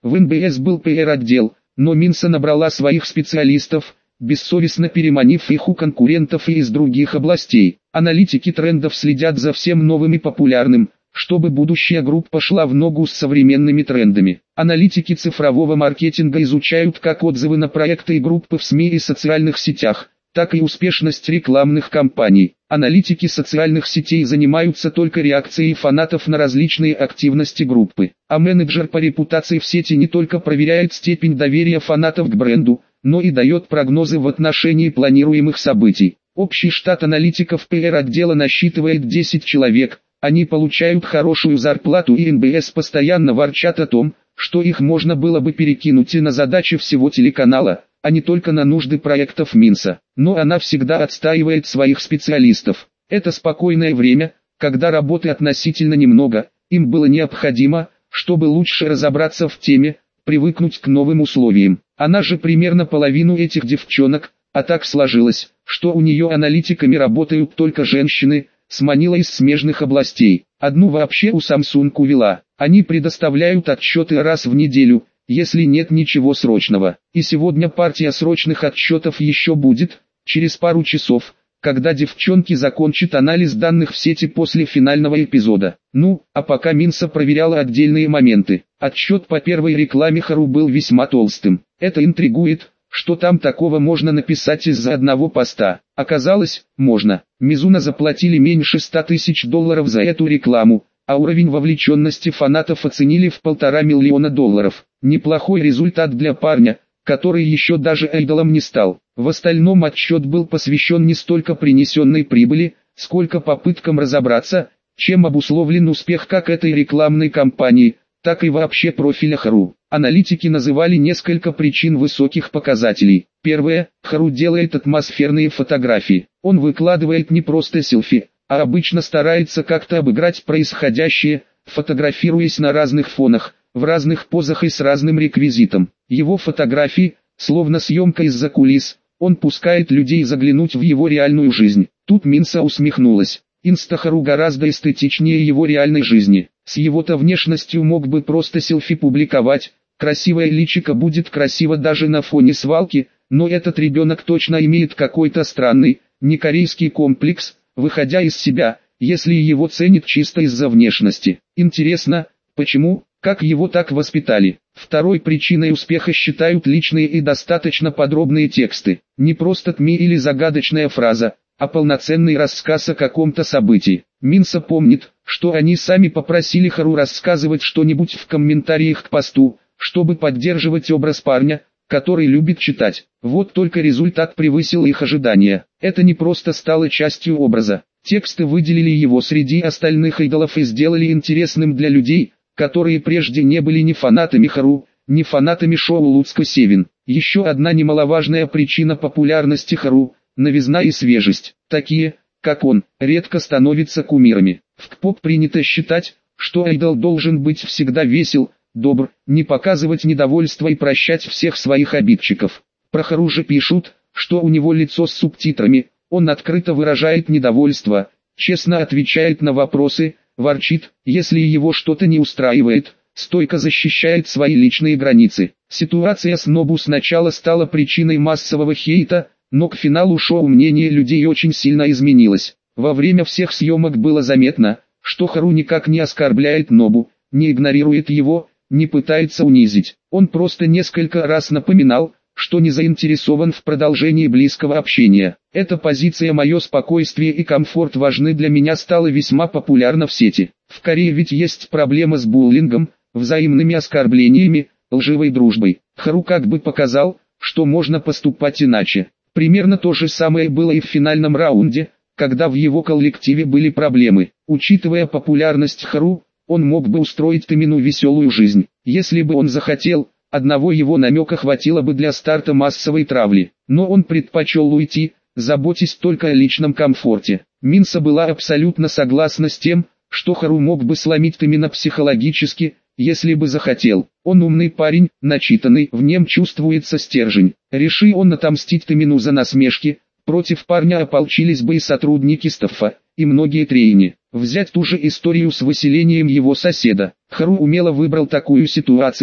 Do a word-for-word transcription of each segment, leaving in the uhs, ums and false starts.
В эн бэ эс был пэ эр-отдел, но Минса набрала своих специалистов, бессовестно переманив их у конкурентов и из других областей. Аналитики трендов следят за всем новым и популярным, чтобы будущая группа шла в ногу с современными трендами. Аналитики цифрового маркетинга изучают как отзывы на проекты и группы в СМИ и социальных сетях, так и успешность рекламных кампаний. Аналитики социальных сетей занимаются только реакцией фанатов на различные активности группы. А менеджер по репутации в сети не только проверяет степень доверия фанатов к бренду, но и дает прогнозы в отношении планируемых событий. Общий штат аналитиков пэ эр-отдела насчитывает десять человек. Они получают хорошую зарплату, и эн бэ эс постоянно ворчат о том, что их можно было бы перекинуть и на задачи всего телеканала, а не только на нужды проектов Минса. Но она всегда отстаивает своих специалистов. Это спокойное время, когда работы относительно немного, им было необходимо, чтобы лучше разобраться в теме, привыкнуть к новым условиям. Она же примерно половину этих девчонок, а так сложилось, что у нее аналитиками работают только женщины, сманила из смежных областей. Одну вообще у Samsung увела. Они предоставляют отчеты раз в неделю, если нет ничего срочного. И сегодня партия срочных отчетов еще будет, через пару часов, когда девчонки закончат анализ данных в сети после финального эпизода. Ну, а пока Минса проверяла отдельные моменты. Отчет по первой рекламе Хару был весьма толстым. Это интригует, что там такого можно написать из-за одного поста. Оказалось, можно. Мизуна заплатили меньше ста тысяч долларов за эту рекламу, а уровень вовлеченности фанатов оценили в полтора миллиона долларов. Неплохой результат для парня, который еще даже айдолом не стал. В остальном отчет был посвящен не столько принесенной прибыли, сколько попыткам разобраться, чем обусловлен успех как этой рекламной кампании, так и вообще профиля Хару. Аналитики называли несколько причин высоких показателей. Первое, Хару делает атмосферные фотографии. Он выкладывает не просто селфи, а обычно старается как-то обыграть происходящее, фотографируясь на разных фонах, в разных позах и с разным реквизитом. Его фотографии, словно съемка из-за кулис, он пускает людей заглянуть в его реальную жизнь. Тут Минса усмехнулась. Инста-Хару гораздо эстетичнее его реальной жизни. С его-то внешностью мог бы просто селфи публиковать, красивое личико будет красиво даже на фоне свалки, но этот ребенок точно имеет какой-то странный, некорейский комплекс, выходя из себя, если его ценят чисто из-за внешности. Интересно, почему, как его так воспитали? Второй причиной успеха считают личные и достаточно подробные тексты. Не просто ТМИ или загадочная фраза, а полноценный рассказ о каком-то событии. Минса помнит, что они сами попросили Хару рассказывать что-нибудь в комментариях к посту, чтобы поддерживать образ парня, который любит читать. Вот только результат превысил их ожидания. Это не просто стало частью образа. Тексты выделили его среди остальных идолов и сделали интересным для людей, которые прежде не были ни фанатами Хару, ни фанатами шоу Луцко Севен. Еще одна немаловажная причина популярности Хару – новизна и свежесть. Такие, как он, редко становятся кумирами. В КПоп принято считать, что айдол должен быть всегда весел, добр, не показывать недовольства и прощать всех своих обидчиков. Про Хару же пишут, что у него лицо с субтитрами, он открыто выражает недовольство, честно отвечает на вопросы, ворчит, если его что-то не устраивает, стойко защищает свои личные границы. Ситуация с Нобу сначала стала причиной массового хейта, но к финалу шоу мнение людей очень сильно изменилось. Во время всех съемок было заметно, что Хару никак не оскорбляет Нобу, не игнорирует его, не пытается унизить. Он просто несколько раз напоминал, что не заинтересован в продолжении близкого общения. Эта позиция «моё спокойствие и комфорт важны для меня» стала весьма популярна в сети. В Корее ведь есть проблема с буллингом, взаимными оскорблениями, лживой дружбой. Хару как бы показал, что можно поступать иначе. Примерно то же самое было и в финальном раунде, когда в его коллективе были проблемы. Учитывая популярность Хару, он мог бы устроить Тэмину веселую жизнь. Если бы он захотел, одного его намека хватило бы для старта массовой травли. Но он предпочел уйти, заботясь только о личном комфорте. Минса была абсолютно согласна с тем, что Хару мог бы сломить Тэмина психологически, если бы захотел. Он умный парень, начитанный, в нем чувствуется стержень. Реши он отомстить Тэмину за насмешки, против парня ополчились бы и сотрудники стаффа, и многие трейни. Взять ту же историю с выселением его соседа. Хару умело выбрал такую ситуацию,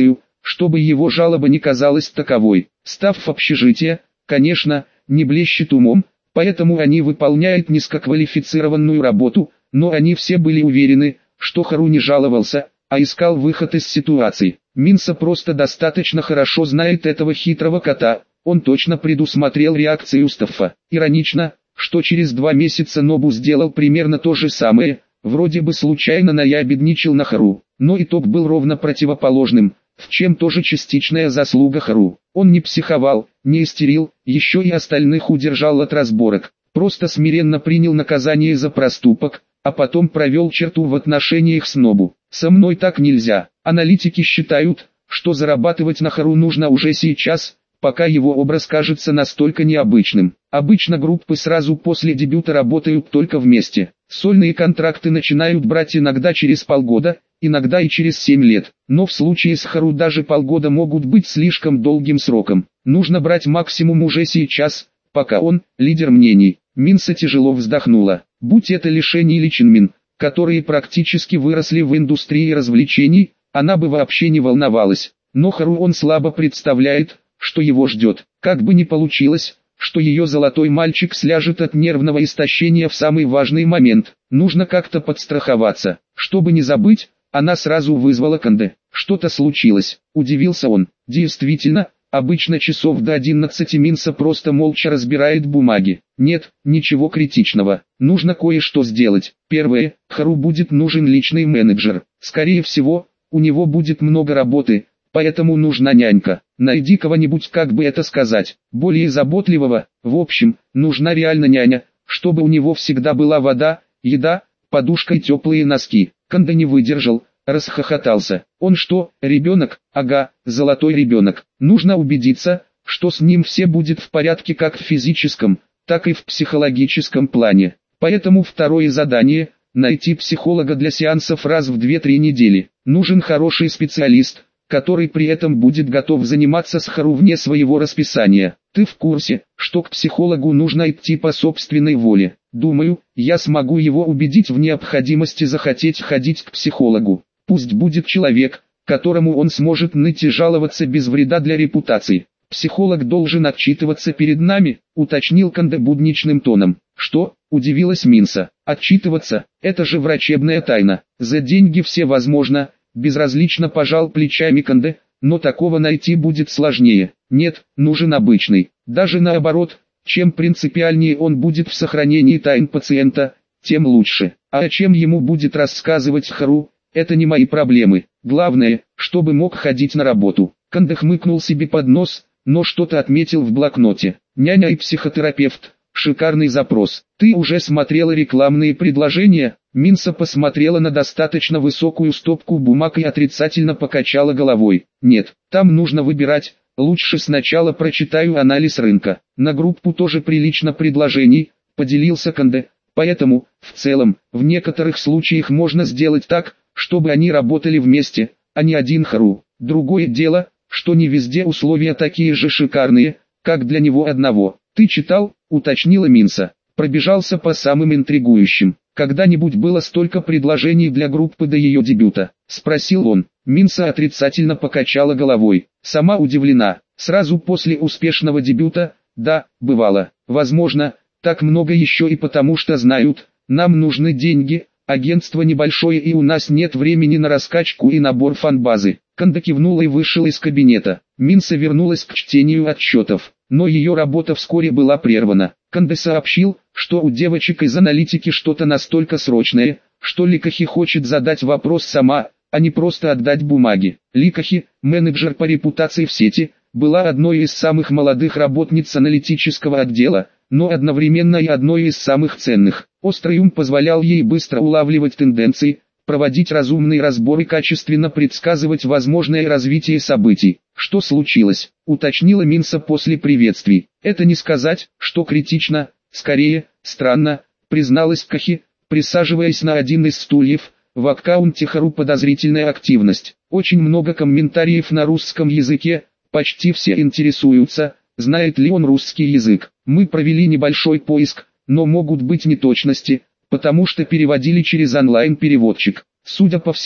чтобы его жалоба не казалась таковой. Став в общежитие, конечно, не блещет умом, поэтому они выполняют низкоквалифицированную работу, но они все были уверены, что Хару не жаловался, а искал выход из ситуации. Минса просто достаточно хорошо знает этого хитрого кота, он точно предусмотрел реакцию Стаффа. Иронично, что через два месяца Нобу сделал примерно то же самое, вроде бы случайно наябедничал на Хару, но итог был ровно противоположным, в чем тоже частичная заслуга Хару. Он не психовал, не истерил, еще и остальных удержал от разборок, просто смиренно принял наказание за проступок, а потом провел черту в отношениях с Нобу. Со мной так нельзя. Аналитики считают, что зарабатывать на Хару нужно уже сейчас, пока его образ кажется настолько необычным. Обычно группы сразу после дебюта работают только вместе. Сольные контракты начинают брать иногда через полгода, иногда и через семь лет. Но в случае с Хару даже полгода могут быть слишком долгим сроком. Нужно брать максимум уже сейчас, пока он – лидер мнений. Минса тяжело вздохнула. Будь это лишение или Чинмин, которые практически выросли в индустрии развлечений, она бы вообще не волновалась. Но Хару он слабо представляет, что его ждет. Как бы ни получилось, что ее золотой мальчик сляжет от нервного истощения в самый важный момент. Нужно как-то подстраховаться. Чтобы не забыть, она сразу вызвала Канде. Что-то случилось, удивился он. Действительно, обычно часов до одиннадцати Минса просто молча разбирает бумаги. Нет, ничего критичного. Нужно кое-что сделать. Первое, Хару будет нужен личный менеджер. Скорее всего, у него будет много работы, поэтому нужна нянька. Найди кого-нибудь, как бы это сказать, более заботливого. В общем, нужна реально няня, чтобы у него всегда была вода, еда, подушка и теплые носки. Канде не выдержал, расхохотался. Он что, ребенок? Ага, золотой ребенок. Нужно убедиться, что с ним все будет в порядке как в физическом, так и в психологическом плане. Поэтому второе задание – найти психолога для сеансов раз в две-три недели. Нужен хороший специалист, который при этом будет готов заниматься с Хару вне своего расписания. Ты в курсе, что к психологу нужно идти по собственной воле? Думаю, я смогу его убедить в необходимости захотеть ходить к психологу. Пусть будет человек, которому он сможет ныть и жаловаться без вреда для репутации. Психолог должен отчитываться перед нами, уточнил Канде будничным тоном. Что? Удивилась Минса. Отчитываться? Это же врачебная тайна. За деньги все возможно. Безразлично пожал плечами Канде, но такого найти будет сложнее. Нет, нужен обычный. Даже наоборот, чем принципиальнее он будет в сохранении тайн пациента, тем лучше. А о чем ему будет рассказывать Хару, это не мои проблемы. Главное, чтобы мог ходить на работу. Канде хмыкнул себе под нос, но что-то отметил в блокноте. Няня и психотерапевт. Шикарный запрос. Ты уже смотрела рекламные предложения? Минса посмотрела на достаточно высокую стопку бумаг и отрицательно покачала головой. Нет, там нужно выбирать. Лучше сначала прочитаю анализ рынка. На группу тоже прилично предложений, поделился Канде. Поэтому, в целом, в некоторых случаях можно сделать так, чтобы они работали вместе, а не один Хару. Другое дело, что не везде условия такие же шикарные, как для него одного. Ты читал? Уточнила Минса. Пробежался по самым интригующим. Когда-нибудь было столько предложений для группы до ее дебюта? Спросил он. Минса отрицательно покачала головой. Сама удивлена. Сразу после успешного дебюта, да, бывало. Возможно, так много еще и потому что знают, нам нужны деньги, агентство небольшое и у нас нет времени на раскачку и набор фанбазы. Канде кивнула и вышла из кабинета. Минса вернулась к чтению отчетов, но ее работа вскоре была прервана. Канде сообщил, что у девочек из аналитики что-то настолько срочное, что Ликахи хочет задать вопрос сама, а не просто отдать бумаги. Ликахи, менеджер по репутации в сети, была одной из самых молодых работниц аналитического отдела, но одновременно и одной из самых ценных. Острый ум позволял ей быстро улавливать тенденции, проводить разумные разборы и качественно предсказывать возможное развитие событий. Что случилось, уточнила Минса после приветствий. Это не сказать, что критично, скорее, странно, призналась Кахи, присаживаясь на один из стульев. В аккаунте Хару подозрительная активность. Очень много комментариев на русском языке, почти все интересуются, знает ли он русский язык. Мы провели небольшой поиск, но могут быть неточности, потому что переводили через онлайн-переводчик. Судя по всему,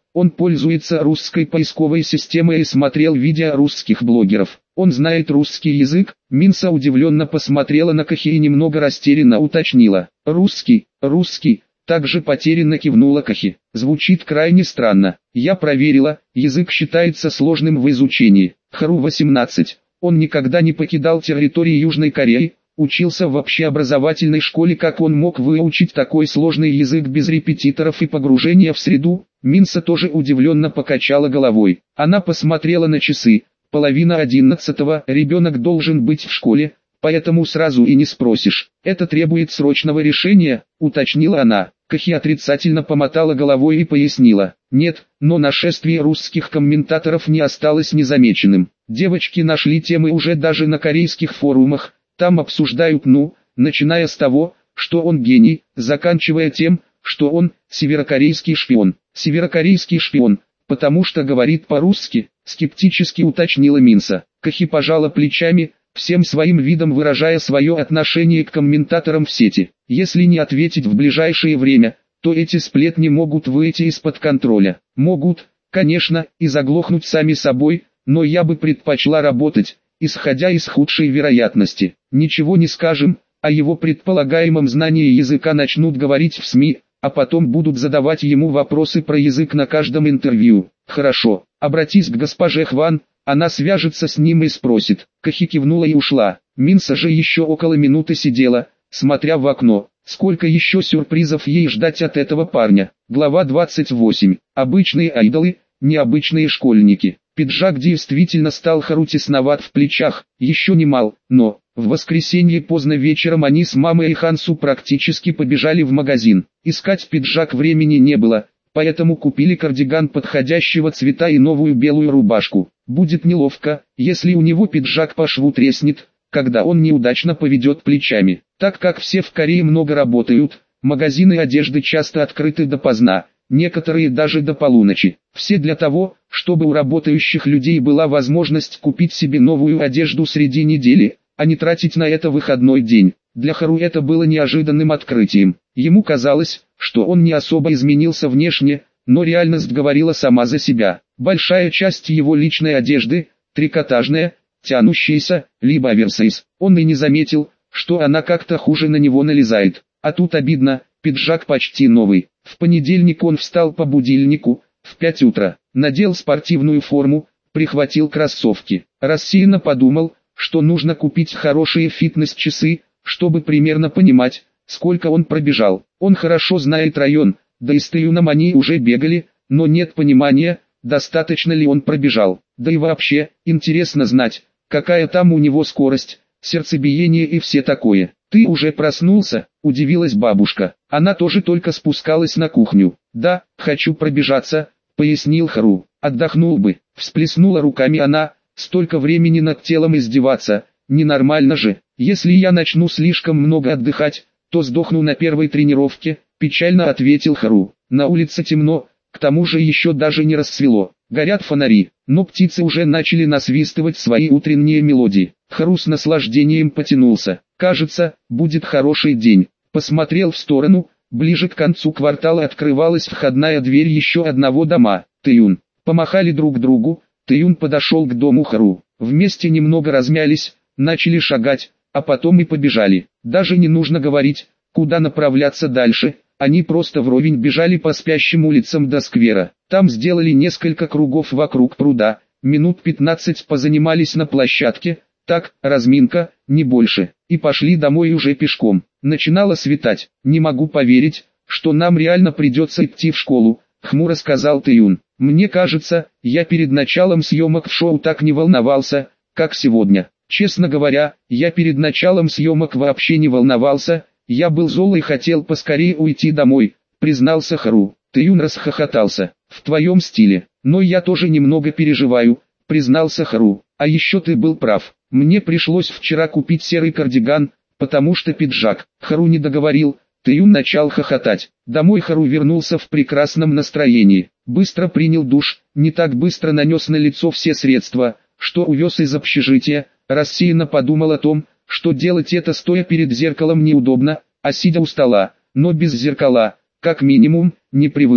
Он пользуется русской поисковой системой и смотрел видео русских блогеров. Он знает русский язык. Минса удивленно посмотрела на Кахи и немного растерянно уточнила. Русский, русский. Также потерянно кивнула Кахи. Звучит крайне странно. Я проверила, язык считается сложным в изучении. Хару восемнадцать. Он никогда не покидал территории Южной Кореи, учился в общеобразовательной школе. Как он мог выучить такой сложный язык без репетиторов и погружения в среду? Минса тоже удивленно покачала головой. Она посмотрела на часы. Половина одиннадцатого, ребенок должен быть в школе, поэтому сразу и не спросишь. Это требует срочного решения, уточнила она. Кахи отрицательно помотала головой и пояснила. Нет, но нашествие русских комментаторов не осталось незамеченным. Девочки нашли темы уже даже на корейских форумах, там обсуждают, ну, начиная с того, что он гений, заканчивая тем, что он северокорейский шпион. Северокорейский шпион, потому что говорит по-русски, скептически уточнила Минса. Кахи пожала плечами, всем своим видом выражая свое отношение к комментаторам в сети. Если не ответить в ближайшее время, то эти сплетни могут выйти из-под контроля. Могут, конечно, и заглохнуть сами собой, но я бы предпочла работать, исходя из худшей вероятности. Ничего не скажем, о его предполагаемом знании языка начнут говорить в СМИ, а потом будут задавать ему вопросы про язык на каждом интервью. Хорошо, обратись к госпоже Хван, она свяжется с ним и спросит. Кахи кивнула и ушла. Минса же еще около минуты сидела, смотря в окно. Сколько еще сюрпризов ей ждать от этого парня. Глава двадцать восемь. Обычные айдолы, необычные школьники. Пиджак действительно стал Хару тесноват в плечах, еще не мал, но... В воскресенье поздно вечером они с мамой и Хансу практически побежали в магазин. Искать пиджак времени не было, поэтому купили кардиган подходящего цвета и новую белую рубашку. Будет неловко, если у него пиджак по шву треснет, когда он неудачно поведет плечами. Так как все в Корее много работают, магазины одежды часто открыты допоздна, некоторые даже до полуночи. Все для того, чтобы у работающих людей была возможность купить себе новую одежду среди недели, а не тратить на это выходной день. Для Хару это было неожиданным открытием. Ему казалось, что он не особо изменился внешне, но реальность говорила сама за себя. Большая часть его личной одежды, трикотажная, тянущаяся, либо оверсайз. Он и не заметил, что она как-то хуже на него налезает. А тут обидно, пиджак почти новый. В понедельник он встал по будильнику, в пять утра, надел спортивную форму, прихватил кроссовки. Рассеянно подумал, что нужно купить хорошие фитнес-часы, чтобы примерно понимать, сколько он пробежал. Он хорошо знает район, да и с Тэюном они уже бегали, но нет понимания, достаточно ли он пробежал. Да и вообще, интересно знать, какая там у него скорость, сердцебиение и все такое. «Ты уже проснулся?» – удивилась бабушка. Она тоже только спускалась на кухню. «Да, хочу пробежаться», – пояснил Хару. «Отдохнул бы», – всплеснула руками она. Столько времени над телом издеваться, ненормально же. Если я начну слишком много отдыхать, то сдохну на первой тренировке, печально ответил Хару. На улице темно, к тому же еще даже не рассвело. Горят фонари, но птицы уже начали насвистывать свои утренние мелодии. Хару с наслаждением потянулся. Кажется, будет хороший день. Посмотрел в сторону, ближе к концу квартала открывалась входная дверь еще одного дома. Тэюн. Помахали друг другу. Тэюн подошел к дому Хару. Вместе немного размялись, начали шагать, а потом и побежали. Даже не нужно говорить, куда направляться дальше, они просто вровень бежали по спящим улицам до сквера. Там сделали несколько кругов вокруг пруда, минут пятнадцать позанимались на площадке, так, разминка, не больше, и пошли домой уже пешком. Начинало светать. «Не могу поверить, что нам реально придется идти в школу», — хмуро сказал Тэюн. «Мне кажется, я перед началом съемок в шоу так не волновался, как сегодня. Честно говоря, я перед началом съемок вообще не волновался, я был зол и хотел поскорее уйти домой», — признался Хару. Тэюн расхохотался. «В твоем стиле, но я тоже немного переживаю», — признался Хару. «А еще ты был прав, мне пришлось вчера купить серый кардиган, потому что пиджак». Хару не договорил. Тэюн начал хохотать. Домой Хару вернулся в прекрасном настроении. Быстро принял душ, не так быстро нанес на лицо все средства, что увез из общежития. Рассеянно подумал о том, что делать это стоя перед зеркалом неудобно, а сидя у стола, но без зеркала, как минимум, непривычно.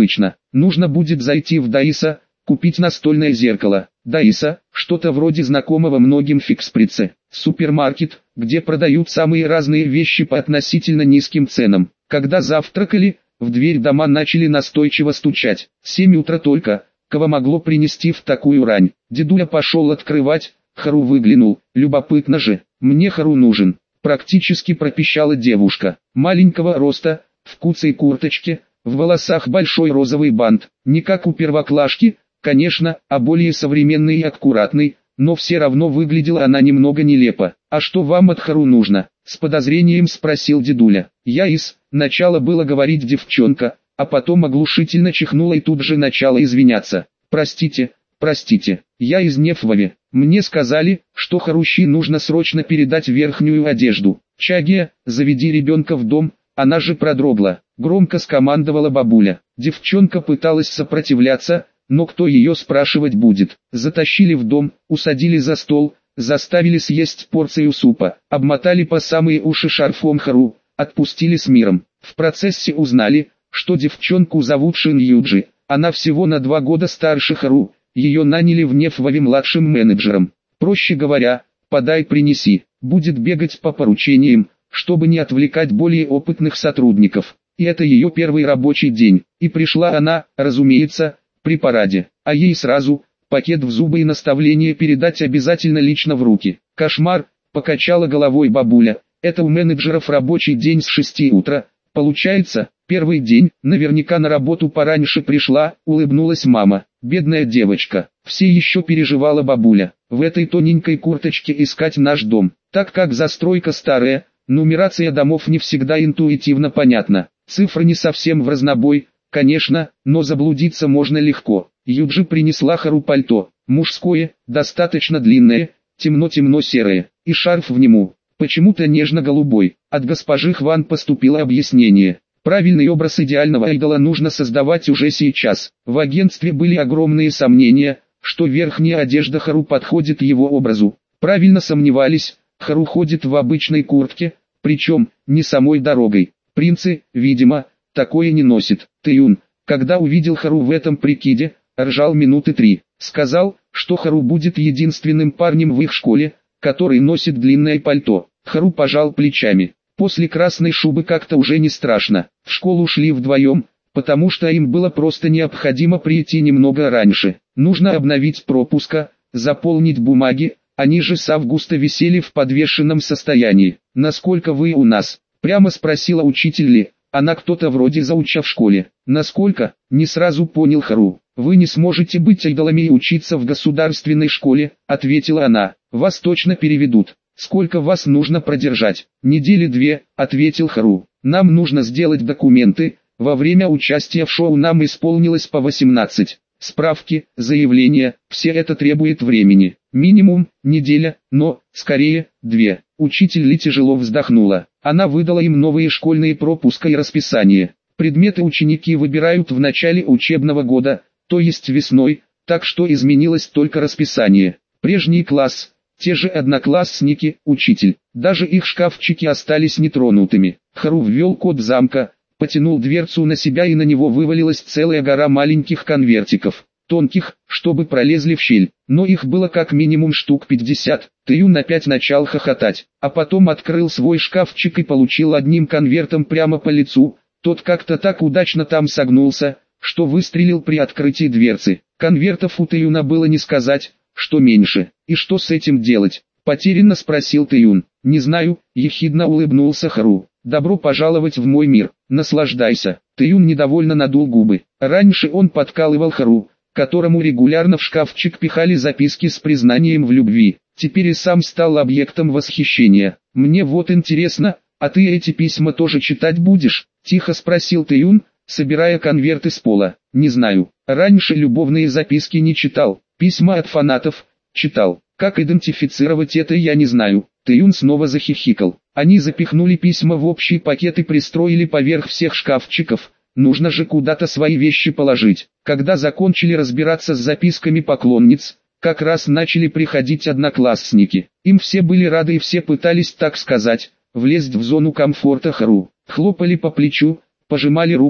нужно будет зайти в Даиса, купить настольное зеркало. Даиса, что-то вроде знакомого многим фиксприце. Супермаркет, где продают самые разные вещи по относительно низким ценам. Когда завтракали, в дверь дома начали настойчиво стучать. Семь утра только, кого могло принести в такую рань. Дедуля пошел открывать, Хару выглянул, любопытно же, мне Хару нужен. Практически пропищала девушка, маленького роста, в куцей курточке, в волосах большой розовый бант, не как у первоклашки, конечно, а более современный и аккуратный, но все равно выглядела она немного нелепо. «А что вам от Хару нужно?» — с подозрением спросил дедуля. «Я из...» — начала было говорить девчонка, а потом оглушительно чихнула и тут же начала извиняться. «Простите, простите, я из Нефвави. Мне сказали, что Харущи нужно срочно передать верхнюю одежду. Чагия, заведи ребенка в дом, она же продрогла», — громко скомандовала бабуля. Девчонка пыталась сопротивляться, но кто ее спрашивать будет. Затащили в дом, усадили за стол, заставили съесть порцию супа, обмотали по самые уши шарфом Хару, отпустили с миром. В процессе узнали, что девчонку зовут Шин Юджи, она всего на два года старше Хару, ее наняли в Нефваве младшим менеджером. Проще говоря, подай принеси, будет бегать по поручениям, чтобы не отвлекать более опытных сотрудников. И это ее первый рабочий день, и пришла она, разумеется, при параде, а ей сразу, пакет в зубы и наставление передать обязательно лично в руки. Кошмар, покачала головой бабуля, это у менеджеров рабочий день с шести утра, получается, первый день, наверняка на работу пораньше пришла, улыбнулась мама, бедная девочка, все еще переживала бабуля, в этой тоненькой курточке искать наш дом, так как застройка старая, нумерация домов не всегда интуитивно понятна, цифры не совсем в разнобой, конечно, но заблудиться можно легко. Юджи принесла Хару пальто, мужское, достаточно длинное, темно-темно серое, и шарф в нему, почему-то нежно-голубой. От госпожи Хван поступило объяснение. Правильный образ идеального айдола нужно создавать уже сейчас. В агентстве были огромные сомнения, что верхняя одежда Хару подходит его образу. Правильно сомневались, Хару ходит в обычной куртке, причем, не самой дорогой. Принцы, видимо, такое не носит. Тэюн, когда увидел Хару в этом прикиде, ржал минуты три. Сказал, что Хару будет единственным парнем в их школе, который носит длинное пальто. Хару пожал плечами. После красной шубы как-то уже не страшно. В школу шли вдвоем, потому что им было просто необходимо прийти немного раньше. Нужно обновить пропуска, заполнить бумаги, они же с августа висели в подвешенном состоянии. «Насколько вы у нас?» — прямо спросила учитель Ли. Она кто-то вроде зауча в школе. Насколько? Не сразу понял Хару. Вы не сможете быть айдолами и учиться в государственной школе, ответила она. Вас точно переведут. Сколько вас нужно продержать? Недели две, ответил Хару. Нам нужно сделать документы. Во время участия в шоу нам исполнилось по восемнадцать. Справки, заявления, все это требует времени. Минимум, неделя, но, скорее, две. Учитель Ли тяжело вздохнула. Она выдала им новые школьные пропуска и расписание. Предметы ученики выбирают в начале учебного года, то есть весной, так что изменилось только расписание. Прежний класс, те же одноклассники, учитель, даже их шкафчики остались нетронутыми. Хару ввел код замка, потянул дверцу на себя и на него вывалилась целая гора маленьких конвертиков, тонких, чтобы пролезли в щель, но их было как минимум штук пятьдесят. Тэюн опять начал хохотать, а потом открыл свой шкафчик и получил одним конвертом прямо по лицу, тот как-то так удачно там согнулся, что выстрелил при открытии дверцы. Конвертов у Тэюна было не сказать, что меньше. И что с этим делать? Потерянно спросил Тэюн. Не знаю, ехидно улыбнулся Хару. Добро пожаловать в мой мир, наслаждайся. Тэюн недовольно надул губы. Раньше он подкалывал Хару, которому регулярно в шкафчик пихали записки с признанием в любви. Теперь и сам стал объектом восхищения. Мне вот интересно, а ты эти письма тоже читать будешь? Тихо спросил Тэюн, собирая конверты с пола. Не знаю, раньше любовные записки не читал, письма от фанатов читал. Как идентифицировать это я не знаю. Тэюн снова захихикал. Они запихнули письма в общий пакет и пристроили поверх всех шкафчиков. Нужно же куда-то свои вещи положить. Когда закончили разбираться с записками поклонниц, как раз начали приходить одноклассники. Им все были рады и все пытались, так сказать, влезть в зону комфорта Хару. Хлопали по плечу, пожимали руку,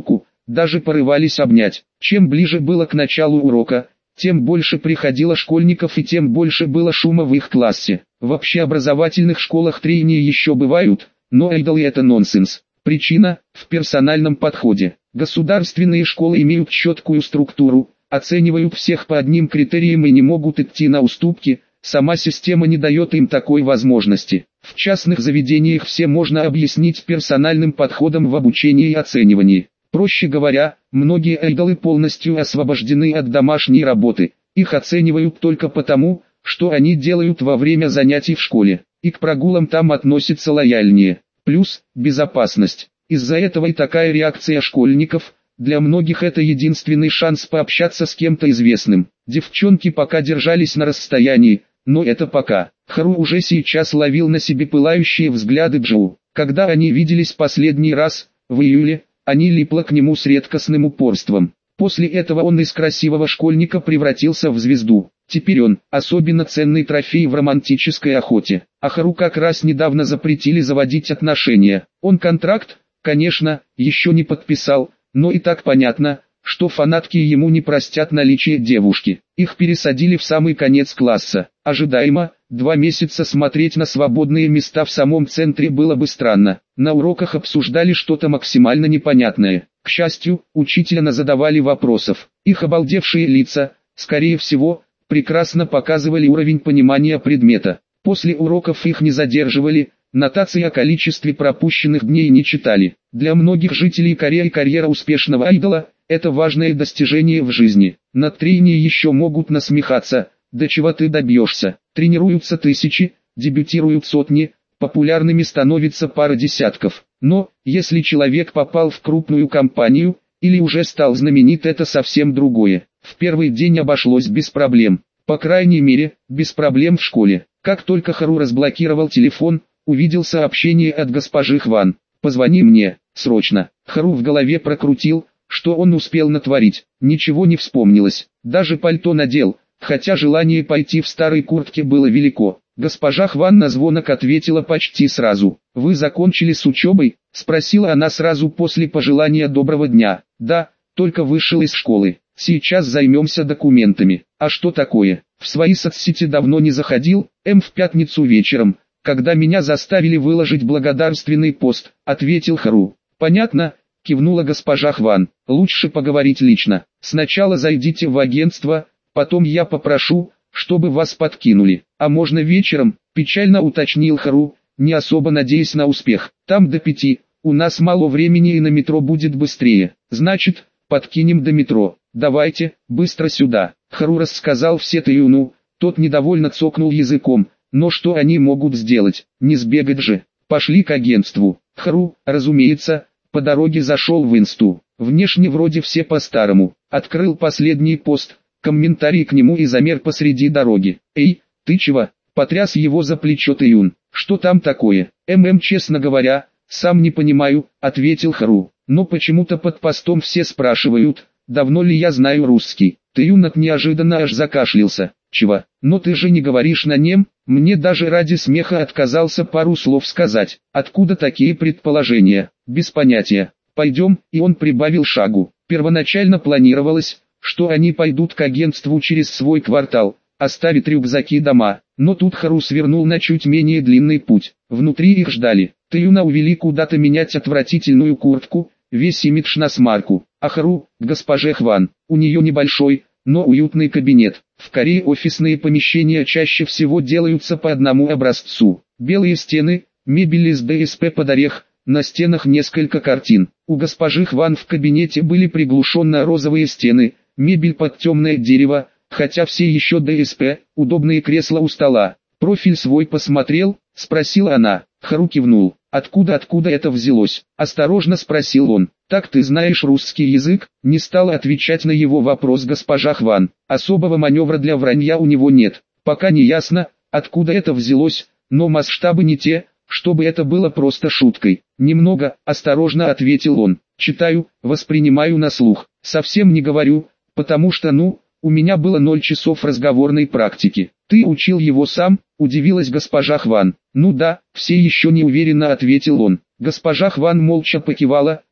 даже порывались обнять. Чем ближе было к началу урока, тем больше приходило школьников и тем больше было шума в их классе. В общеобразовательных школах трения еще бывают, но айдолы это нонсенс. Причина – в персональном подходе. Государственные школы имеют четкую структуру, оценивают всех по одним критериям и не могут идти на уступки, сама система не дает им такой возможности. В частных заведениях все можно объяснить персональным подходом в обучении и оценивании. Проще говоря, многие айдолы полностью освобождены от домашней работы, их оценивают только потому, что они делают во время занятий в школе, и к прогулам там относятся лояльнее. Плюс – безопасность. Из-за этого и такая реакция школьников, для многих это единственный шанс пообщаться с кем-то известным. Девчонки пока держались на расстоянии, но это пока. Хару уже сейчас ловил на себе пылающие взгляды Джоу. Когда они виделись последний раз, в июле, они липла к нему с редкостным упорством. После этого он из красивого школьника превратился в звезду. Теперь он – особенно ценный трофей в романтической охоте. А Хару как раз недавно запретили заводить отношения. Он контракт, конечно, еще не подписал, но и так понятно, что фанатки ему не простят наличие девушки. Их пересадили в самый конец класса. Ожидаемо, два месяца смотреть на свободные места в самом центре было бы странно. На уроках обсуждали что-то максимально непонятное. К счастью, учителя задавали вопросов. Их обалдевшие лица, скорее всего, прекрасно показывали уровень понимания предмета. После уроков их не задерживали, нотации о количестве пропущенных дней не читали. Для многих жителей Кореи карьера успешного айдола – это важное достижение в жизни. Над трением еще могут насмехаться, до чего ты добьешься. Тренируются тысячи, дебютируют сотни, популярными становится пара десятков. Но, если человек попал в крупную компанию, или уже стал знаменит, это совсем другое. В первый день обошлось без проблем. По крайней мере, без проблем в школе. Как только Хару разблокировал телефон, увидел сообщение от госпожи Хван. «Позвони мне, срочно». Хару в голове прокрутил, что он успел натворить. Ничего не вспомнилось. Даже пальто надел, хотя желание пойти в старой куртке было велико. Госпожа Хван на звонок ответила почти сразу. «Вы закончили с учебой?» – спросила она сразу после пожелания доброго дня. «Да, только вышел из школы. Сейчас займемся документами». «А что такое?» «В свои соцсети давно не заходил, М в пятницу вечером, когда меня заставили выложить благодарственный пост», – ответил Хару. «Понятно», – кивнула госпожа Хван. «Лучше поговорить лично. Сначала зайдите в агентство, потом я попрошу, чтобы вас подкинули. А можно вечером?» – печально уточнил Хару, не особо надеясь на успех. «Там до пяти, у нас мало времени и на метро будет быстрее». «Значит, подкинем до метро. Давайте, быстро сюда». Хару рассказал все Тэюну, тот недовольно цокнул языком. Но что они могут сделать? Не сбегать же. Пошли к агентству. Хару, разумеется, по дороге зашел в инсту. Внешне вроде все по-старому. Открыл последний пост, комментарий к нему и замер посреди дороги. «Эй, ты чего?» – потряс его за плечо Тэюн. «Что там такое?» «ММ, честно говоря, сам не понимаю», – ответил Хару. «Но почему-то под постом все спрашивают, давно ли я знаю русский». Тэюн от неожиданно аж закашлялся. «Чего? Но ты же не говоришь на нем?» Мне даже ради смеха отказался пару слов сказать. «Откуда такие предположения?» «Без понятия. Пойдем», и он прибавил шагу. Первоначально планировалось, что они пойдут к агентству через свой квартал, оставят рюкзаки дома. Но тут Хару свернул на чуть менее длинный путь. Внутри их ждали. Тэюна увели куда-то менять отвратительную куртку, весь имидж на смарку. А Хару, к госпоже Хван, у нее небольшой, но уютный кабинет. В Корее офисные помещения чаще всего делаются по одному образцу. Белые стены, мебель из ДСП под орех, на стенах несколько картин. У госпожи Хван в кабинете были приглушенно-розовые стены, мебель под темное дерево, хотя все еще ДСП, удобные кресла у стола. «Профиль свой посмотрел?» – спросила она. Хару кивнул. «Откуда-откуда это взялось?» – осторожно спросил он. «Так ты знаешь русский язык?» – не стала отвечать на его вопрос госпожа Хван. «Особого маневра для вранья у него нет. Пока не ясно, откуда это взялось, но масштабы не те, чтобы это было просто шуткой». «Немного», – осторожно ответил он. «Читаю, воспринимаю на слух. Совсем не говорю, потому что ну, у меня было ноль часов разговорной практики». «Ты учил его сам?» – удивилась госпожа Хван. «Ну да», – все еще неуверенно ответил он. Госпожа Хван молча покивала,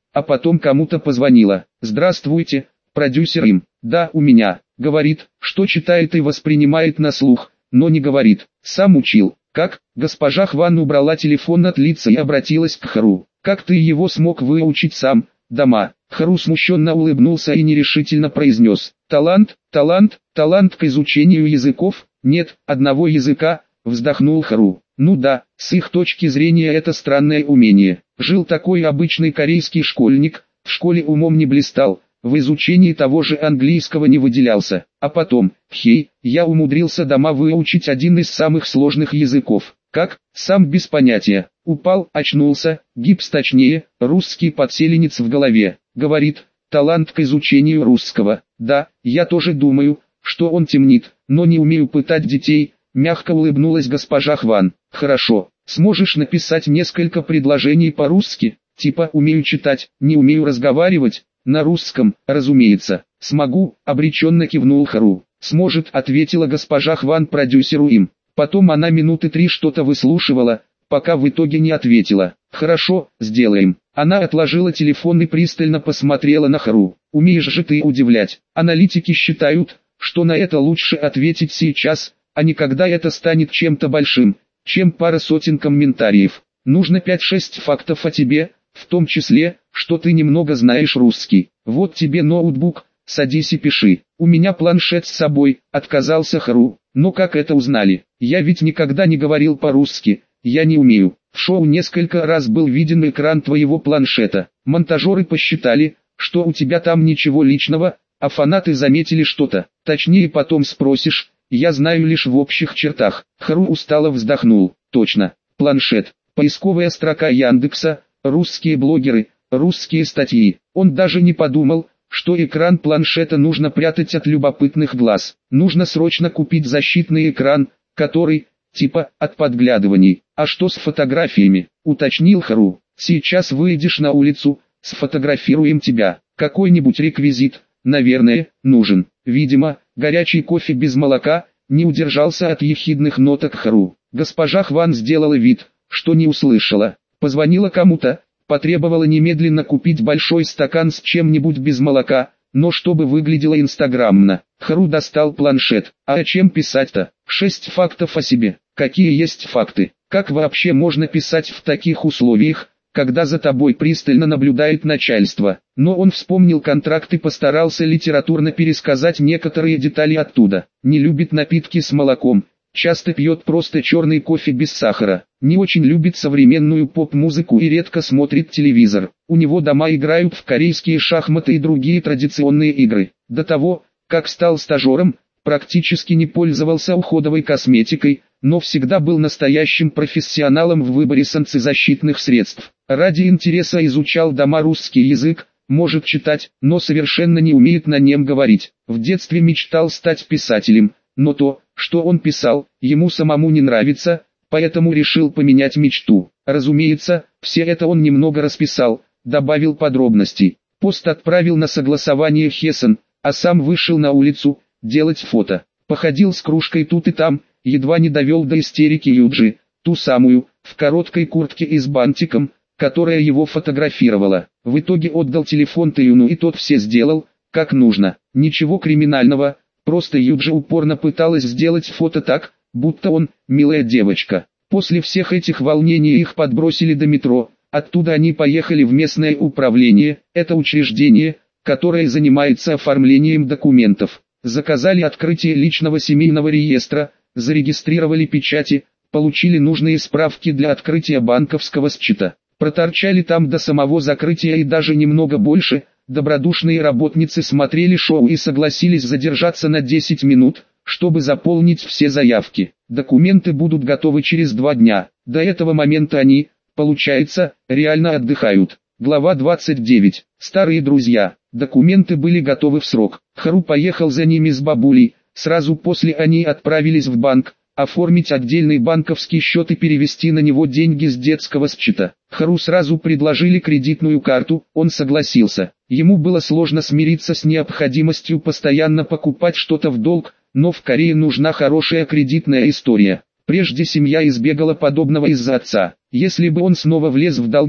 а потом кому-то позвонила. «Здравствуйте, продюсер им». «Да, у меня». Говорит, что читает и воспринимает на слух, но не говорит. Сам учил. «Как?» Госпожа Хван убрала телефон от лица и обратилась к Хару. «Как ты его смог выучить сам, дома?» Хару смущенно улыбнулся и нерешительно произнес. «Талант, талант, талант к изучению языков? Нет, одного языка», вздохнул Хару. «Ну да, с их точки зрения это странное умение. Жил такой обычный корейский школьник, в школе умом не блистал, в изучении того же английского не выделялся. А потом, хей, я умудрился дома выучить один из самых сложных языков. Как? Сам без понятия. Упал, очнулся, гипс точнее, русский подселенец в голове. Говорит, талант к изучению русского. Да, я тоже думаю, что он темнит, но не умею пытать детей». Мягко улыбнулась госпожа Хван. «Хорошо, сможешь написать несколько предложений по-русски, типа «умею читать, не умею разговаривать»?» «На русском, разумеется, смогу», обреченно кивнул Хару. «Сможет», ответила госпожа Хван продюсеру им. Потом она минуты три что-то выслушивала, пока в итоге не ответила. «Хорошо, сделаем». Она отложила телефон и пристально посмотрела на Хару. «Умеешь же ты удивлять. Аналитики считают, что на это лучше ответить сейчас, а не когда это станет чем-то большим, чем пара сотен комментариев. Нужно пять-шесть фактов о тебе, в том числе, что ты немного знаешь русский. Вот тебе ноутбук, садись и пиши. У меня планшет с собой», отказался Хару. «Но как это узнали? Я ведь никогда не говорил по-русски, я не умею. В шоу несколько раз был виден экран твоего планшета. Монтажеры посчитали, что у тебя там ничего личного, а фанаты заметили что-то. Точнее потом спросишь, я знаю лишь в общих чертах». Хару устало вздохнул. «Точно, планшет, поисковая строка Яндекса, русские блогеры, русские статьи». Он даже не подумал, что экран планшета нужно прятать от любопытных глаз. Нужно срочно купить защитный экран, который, типа, от подглядываний. «А что с фотографиями?» уточнил Хару. «Сейчас выйдешь на улицу, сфотографируем тебя. Какой-нибудь реквизит, наверное, нужен». Видимо, горячий кофе без молока, не удержался от ехидных ноток Хару. Госпожа Хван сделала вид, что не услышала. Позвонила кому-то, потребовала немедленно купить большой стакан с чем-нибудь без молока, но чтобы выглядело инстаграмно. Хару достал планшет. «А о чем писать-то? Шесть фактов о себе». «Какие есть факты? Как вообще можно писать в таких условиях, когда за тобой пристально наблюдает начальство?» Но он вспомнил контракт и постарался литературно пересказать некоторые детали оттуда. «Не любит напитки с молоком, часто пьет просто черный кофе без сахара, не очень любит современную поп-музыку и редко смотрит телевизор. У него дома играют в корейские шахматы и другие традиционные игры. До того, как стал стажером, практически не пользовался уходовой косметикой, но всегда был настоящим профессионалом в выборе солнцезащитных средств. Ради интереса изучал дома русский язык, может читать, но совершенно не умеет на нем говорить. В детстве мечтал стать писателем, но то, что он писал, ему самому не нравится, поэтому решил поменять мечту. Разумеется, все это он немного расписал, добавил подробностей. Пост отправил на согласование Хесон, а сам вышел на улицу, делать фото. Походил с кружкой тут и там, едва не довел до истерики Юджи, ту самую, в короткой куртке и с бантиком, которая его фотографировала. В итоге отдал телефон Тэюну и тот все сделал, как нужно. Ничего криминального, просто Юджи упорно пыталась сделать фото так, будто он, милая девочка. После всех этих волнений их подбросили до метро, оттуда они поехали в местное управление, это учреждение, которое занимается оформлением документов. Заказали открытие личного семейного реестра, зарегистрировали печати, получили нужные справки для открытия банковского счета. Проторчали там до самого закрытия и даже немного больше. Добродушные работницы смотрели шоу и согласились задержаться на десять минут, чтобы заполнить все заявки. Документы будут готовы через два дня. До этого момента они, получается, реально отдыхают. Глава двадцать девять. Старые друзья. Документы были готовы в срок. Хару поехал за ними с бабулей. Сразу после они отправились в банк, оформить отдельный банковский счет и перевести на него деньги с детского счета. Хару сразу предложили кредитную карту, он согласился. Ему было сложно смириться с необходимостью постоянно покупать что-то в долг, но в Корее нужна хорошая кредитная история. Прежде семья избегала подобного из-за отца. Если бы он снова влез в долги,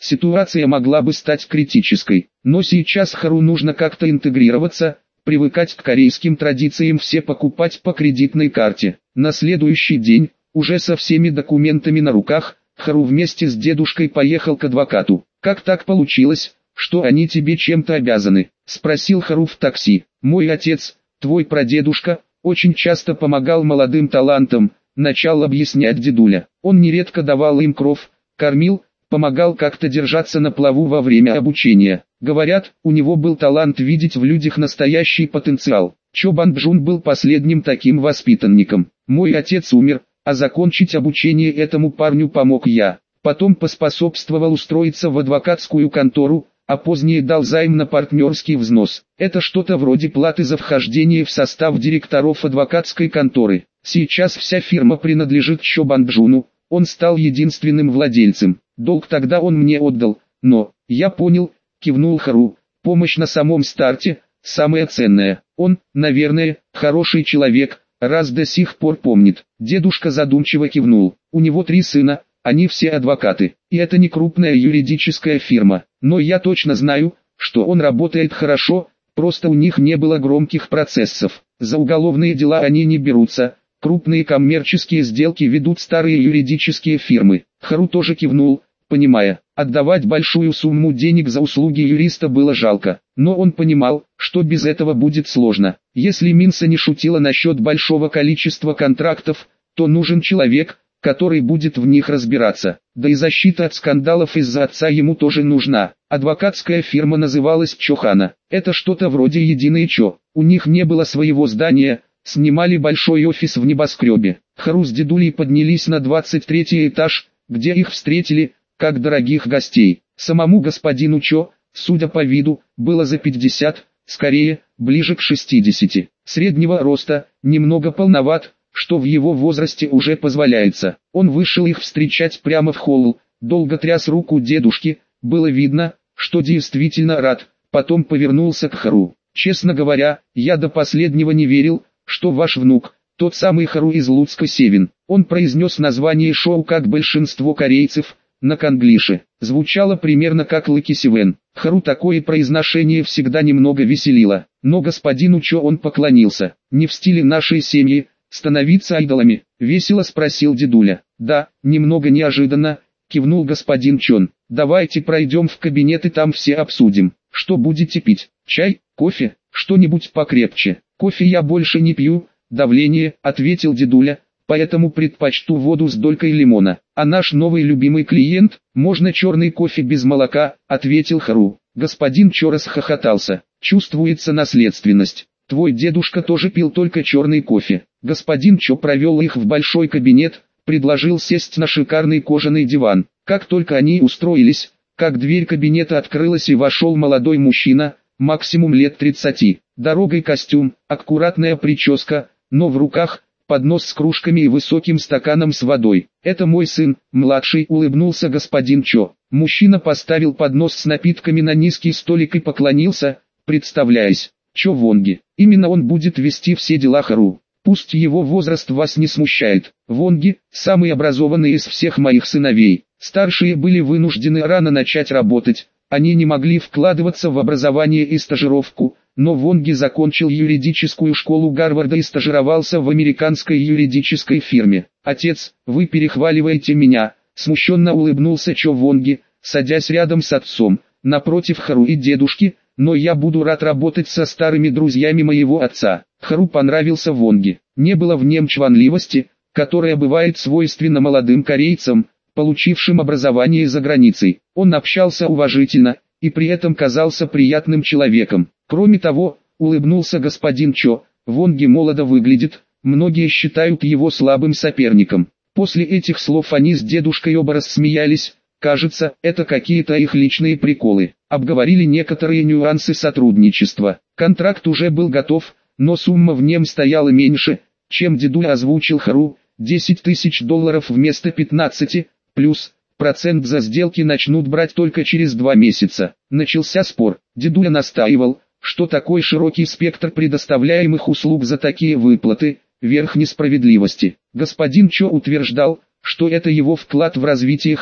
ситуация могла бы стать критической. Но сейчас Хару нужно как-то интегрироваться, привыкать к корейским традициям, все покупать по кредитной карте. На следующий день, уже со всеми документами на руках, Хару вместе с дедушкой поехал к адвокату. «Как так получилось, что они тебе чем-то обязаны?» — спросил Хару в такси. «Мой отец, твой прадедушка, очень часто помогал молодым талантам», — начал объяснять дедуля. «Он нередко давал им кров, кормил, помогал как-то держаться на плаву во время обучения. Говорят, у него был талант видеть в людях настоящий потенциал. Чо Бан-Бжун был последним таким воспитанником. Мой отец умер, а закончить обучение этому парню помог я. Потом поспособствовал устроиться в адвокатскую контору, а позднее дал займ на партнерский взнос. Это что-то вроде платы за вхождение в состав директоров адвокатской конторы. Сейчас вся фирма принадлежит Чо Бан-Бжуну, он стал единственным владельцем. Долг тогда он мне отдал, но, я понял, кивнул Хару, помощь на самом старте, самое ценное. Он, наверное, хороший человек, раз до сих пор помнит». Дедушка задумчиво кивнул. «У него три сына, они все адвокаты, и это не крупная юридическая фирма, но я точно знаю, что он работает хорошо, просто у них не было громких процессов. За уголовные дела они не берутся, крупные коммерческие сделки ведут старые юридические фирмы». Хару тоже кивнул, понимая, отдавать большую сумму денег за услуги юриста было жалко, но он понимал, что без этого будет сложно. Если Минса не шутила насчет большого количества контрактов, то нужен человек, который будет в них разбираться. Да и защита от скандалов из-за отца ему тоже нужна. Адвокатская фирма называлась Чохана. Это что-то вроде единой Чо. У них не было своего здания, снимали большой офис в небоскребе. Хару с дедулей поднялись на двадцать третий этаж, где их встретили, как дорогих гостей. Самому господину Чо, судя по виду, было за пятьдесят, скорее, ближе к шестидесяти. Среднего роста, немного полноват, что в его возрасте уже позволяется. Он вышел их встречать прямо в холл, долго тряс руку дедушки, было видно, что действительно рад, потом повернулся к Хару. «Честно говоря, я до последнего не верил, что ваш внук, тот самый Хару из Луцка Севин». Он произнес название шоу как большинство корейцев, на канглише. Звучало примерно как Лыки Севен. Хару такое произношение всегда немного веселило, но господину Чо он поклонился. «Не в стиле нашей семьи становиться айдолами?» — весело спросил дедуля. «Да, немного неожиданно», — кивнул господин Чон. «Давайте пройдем в кабинет и там все обсудим. Что будете пить? Чай, кофе, что-нибудь покрепче?» «Кофе я больше не пью, давление», — ответил дедуля, «поэтому предпочту воду с долькой лимона. А наш новый любимый клиент, можно черный кофе без молока», — ответил Хару. Господин Чо расхохотался. «Чувствуется наследственность. Твой дедушка тоже пил только черный кофе». Господин Чо провел их в большой кабинет, предложил сесть на шикарный кожаный диван. Как только они устроились, как дверь кабинета открылась и вошел молодой мужчина, максимум лет тридцати. Дорогой костюм, аккуратная прическа, но в руках поднос с кружками и высоким стаканом с водой. «Это мой сын, младший», — улыбнулся господин Чо. Мужчина поставил поднос с напитками на низкий столик и поклонился, представляясь. Чо Вонги. Именно он будет вести все дела Хару. Пусть его возраст вас не смущает. Вонги – самый образованный из всех моих сыновей. Старшие были вынуждены рано начать работать, они не могли вкладываться в образование и стажировку, но Вонги закончил юридическую школу Гарварда и стажировался в американской юридической фирме. «Отец, вы перехваливаете меня», – смущенно улыбнулся Чо Вонги, садясь рядом с отцом, напротив Хару и дедушки, «но я буду рад работать со старыми друзьями моего отца». Хару понравился Вонги. Не было в нем чванливости, которая бывает свойственна молодым корейцам, получившим образование за границей. Он общался уважительно, и при этом казался приятным человеком. Кроме того, улыбнулся господин Чо, Вонги молодо выглядит, многие считают его слабым соперником. После этих слов они с дедушкой оба рассмеялись. Кажется, это какие-то их личные приколы. Обговорили некоторые нюансы сотрудничества. Контракт уже был готов, но сумма в нем стояла меньше, чем дедуля озвучил Хару, десять тысяч долларов вместо пятнадцати, плюс процент за сделки начнут брать только через два месяца. Начался спор. Дедуля настаивал, что такой широкий спектр предоставляемых услуг за такие выплаты – верх несправедливости. Господин Чо утверждал, что это его вклад в развитие Хару.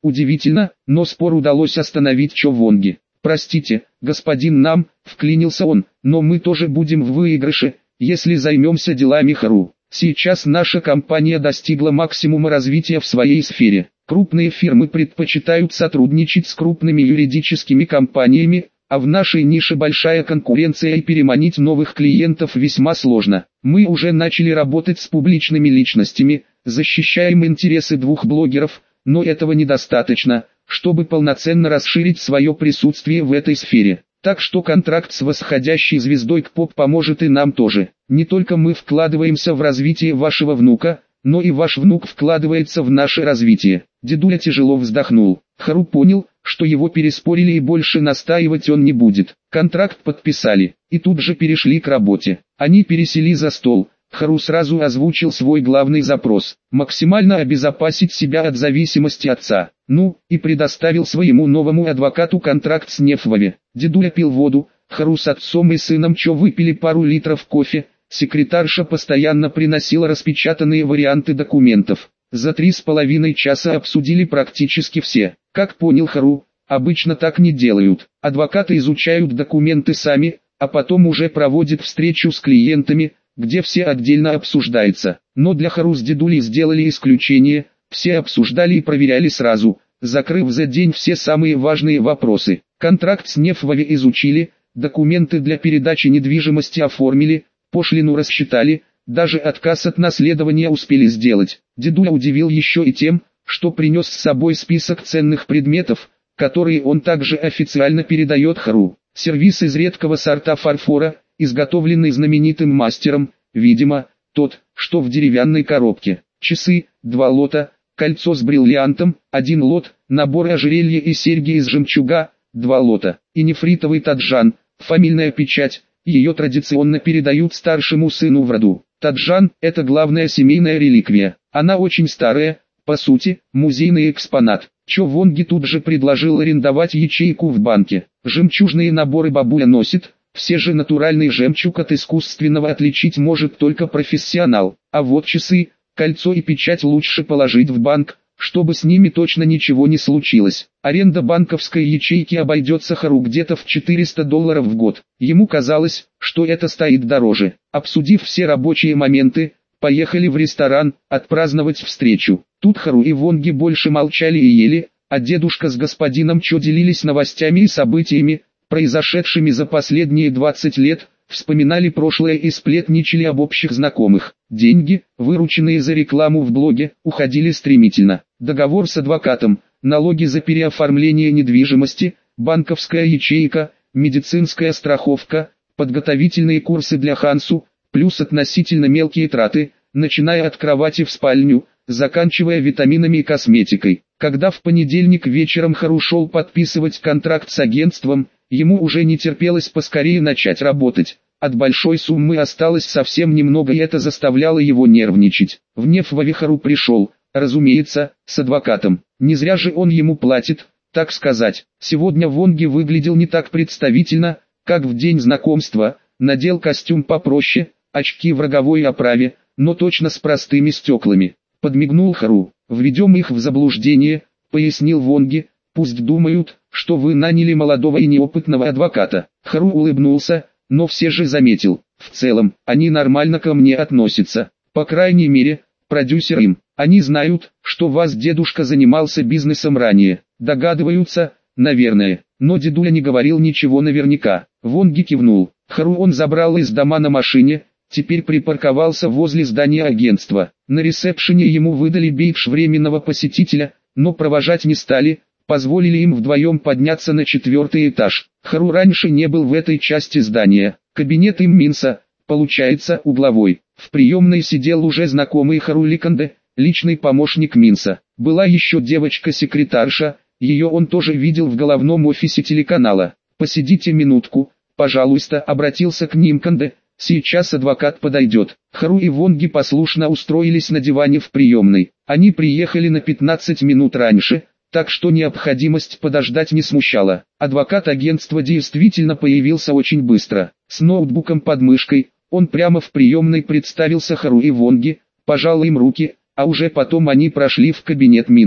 Удивительно, но спор удалось остановить Чо Вонги. «Простите, господин Нам», — вклинился он, — «но мы тоже будем в выигрыше, если займемся делами Хару. Сейчас наша компания достигла максимума развития в своей сфере. Крупные фирмы предпочитают сотрудничать с крупными юридическими компаниями, а в нашей нише большая конкуренция и переманить новых клиентов весьма сложно. Мы уже начали работать с публичными личностями, защищаем интересы двух блогеров, но этого недостаточно, чтобы полноценно расширить свое присутствие в этой сфере. Так что контракт с восходящей звездой К-поп поможет и нам тоже. Не только мы вкладываемся в развитие вашего внука, но и ваш внук вкладывается в наше развитие». Дедуля тяжело вздохнул. Хару понял, что его переспорили и больше настаивать он не будет. Контракт подписали, и тут же перешли к работе. Они пересели за стол. Хару сразу озвучил свой главный запрос – максимально обезопасить себя от зависимости отца. Ну, и предоставил своему новому адвокату контракт с Нефвави. Дедуля пил воду, Хару с отцом и сыном Чо выпили пару литров кофе. Секретарша постоянно приносила распечатанные варианты документов. За три с половиной часа обсудили практически все. Как понял Хару, обычно так не делают. Адвокаты изучают документы сами, а потом уже проводят встречу с клиентами, где все отдельно обсуждается. Но для Хару с дедулей сделали исключение, все обсуждали и проверяли сразу, закрыв за день все самые важные вопросы. Контракт с Нефвави изучили, документы для передачи недвижимости оформили, пошлину рассчитали, даже отказ от наследования успели сделать. Дедуля удивил еще и тем, что принес с собой список ценных предметов, которые он также официально передает Хару. Сервиз из редкого сорта фарфора, изготовленный знаменитым мастером, видимо, тот, что в деревянной коробке. Часы, два лота, кольцо с бриллиантом, один лот, набор ожерелья и серьги из жемчуга, два лота, и нефритовый таджан, фамильная печать, ее традиционно передают старшему сыну в роду. Таджан – это главная семейная реликвия, она очень старая, по сути, музейный экспонат. Чо Вонги тут же предложил арендовать ячейку в банке. Жемчужные наборы бабуля носит, все же натуральный жемчуг от искусственного отличить может только профессионал. А вот часы, кольцо и печать лучше положить в банк, чтобы с ними точно ничего не случилось. Аренда банковской ячейки обойдется Хару где-то в четыреста долларов в год. Ему казалось, что это стоит дороже. Обсудив все рабочие моменты, поехали в ресторан, отпраздновать встречу. Тут Хару и Вонги больше молчали и ели, а дедушка с господином Чо делились новостями и событиями, произошедшими за последние двадцать лет, вспоминали прошлое и сплетничали об общих знакомых. Деньги, вырученные за рекламу в блоге, уходили стремительно. Договор с адвокатом, налоги за переоформление недвижимости, банковская ячейка, медицинская страховка, подготовительные курсы для Хансу, плюс относительно мелкие траты, начиная от кровати в спальню, заканчивая витаминами и косметикой. Когда в понедельник вечером Хару шел подписывать контракт с агентством, ему уже не терпелось поскорее начать работать. От большой суммы осталось совсем немного, и это заставляло его нервничать. В Нефвави Хару пришел, разумеется, с адвокатом. Не зря же он ему платит, так сказать. Сегодня Вонги выглядел не так представительно, как в день знакомства, надел костюм попроще, очки в роговой оправе, но точно с простыми стеклами. Подмигнул Хару. «Введем их в заблуждение», — пояснил Вонги, — «пусть думают, что вы наняли молодого и неопытного адвоката». Хару улыбнулся, но все же заметил: в целом, они нормально ко мне относятся, по крайней мере, продюсер им. Они знают, что ваш дедушка занимался бизнесом ранее, догадываются, наверное, но дедуля не говорил ничего наверняка. Вонги кивнул. Хару он забрал из дома на машине, теперь припарковался возле здания агентства. На ресепшене ему выдали бейдж временного посетителя, но провожать не стали, позволили им вдвоем подняться на четвертый этаж. Хару раньше не был в этой части здания. Кабинет им Минса, получается, угловой. В приемной сидел уже знакомый Хару Ликанде, личный помощник Минса. Была еще девочка-секретарша, ее он тоже видел в головном офисе телеканала. «Посидите минутку, пожалуйста», обратился к ним Канде. «Сейчас адвокат подойдет». Хару и Вонги послушно устроились на диване в приемной. Они приехали на пятнадцать минут раньше, так что необходимость подождать не смущала. Адвокат агентства действительно появился очень быстро. С ноутбуком под мышкой, он прямо в приемной представился Хару и Вонги, пожал им руки, а уже потом они прошли в кабинет Минса.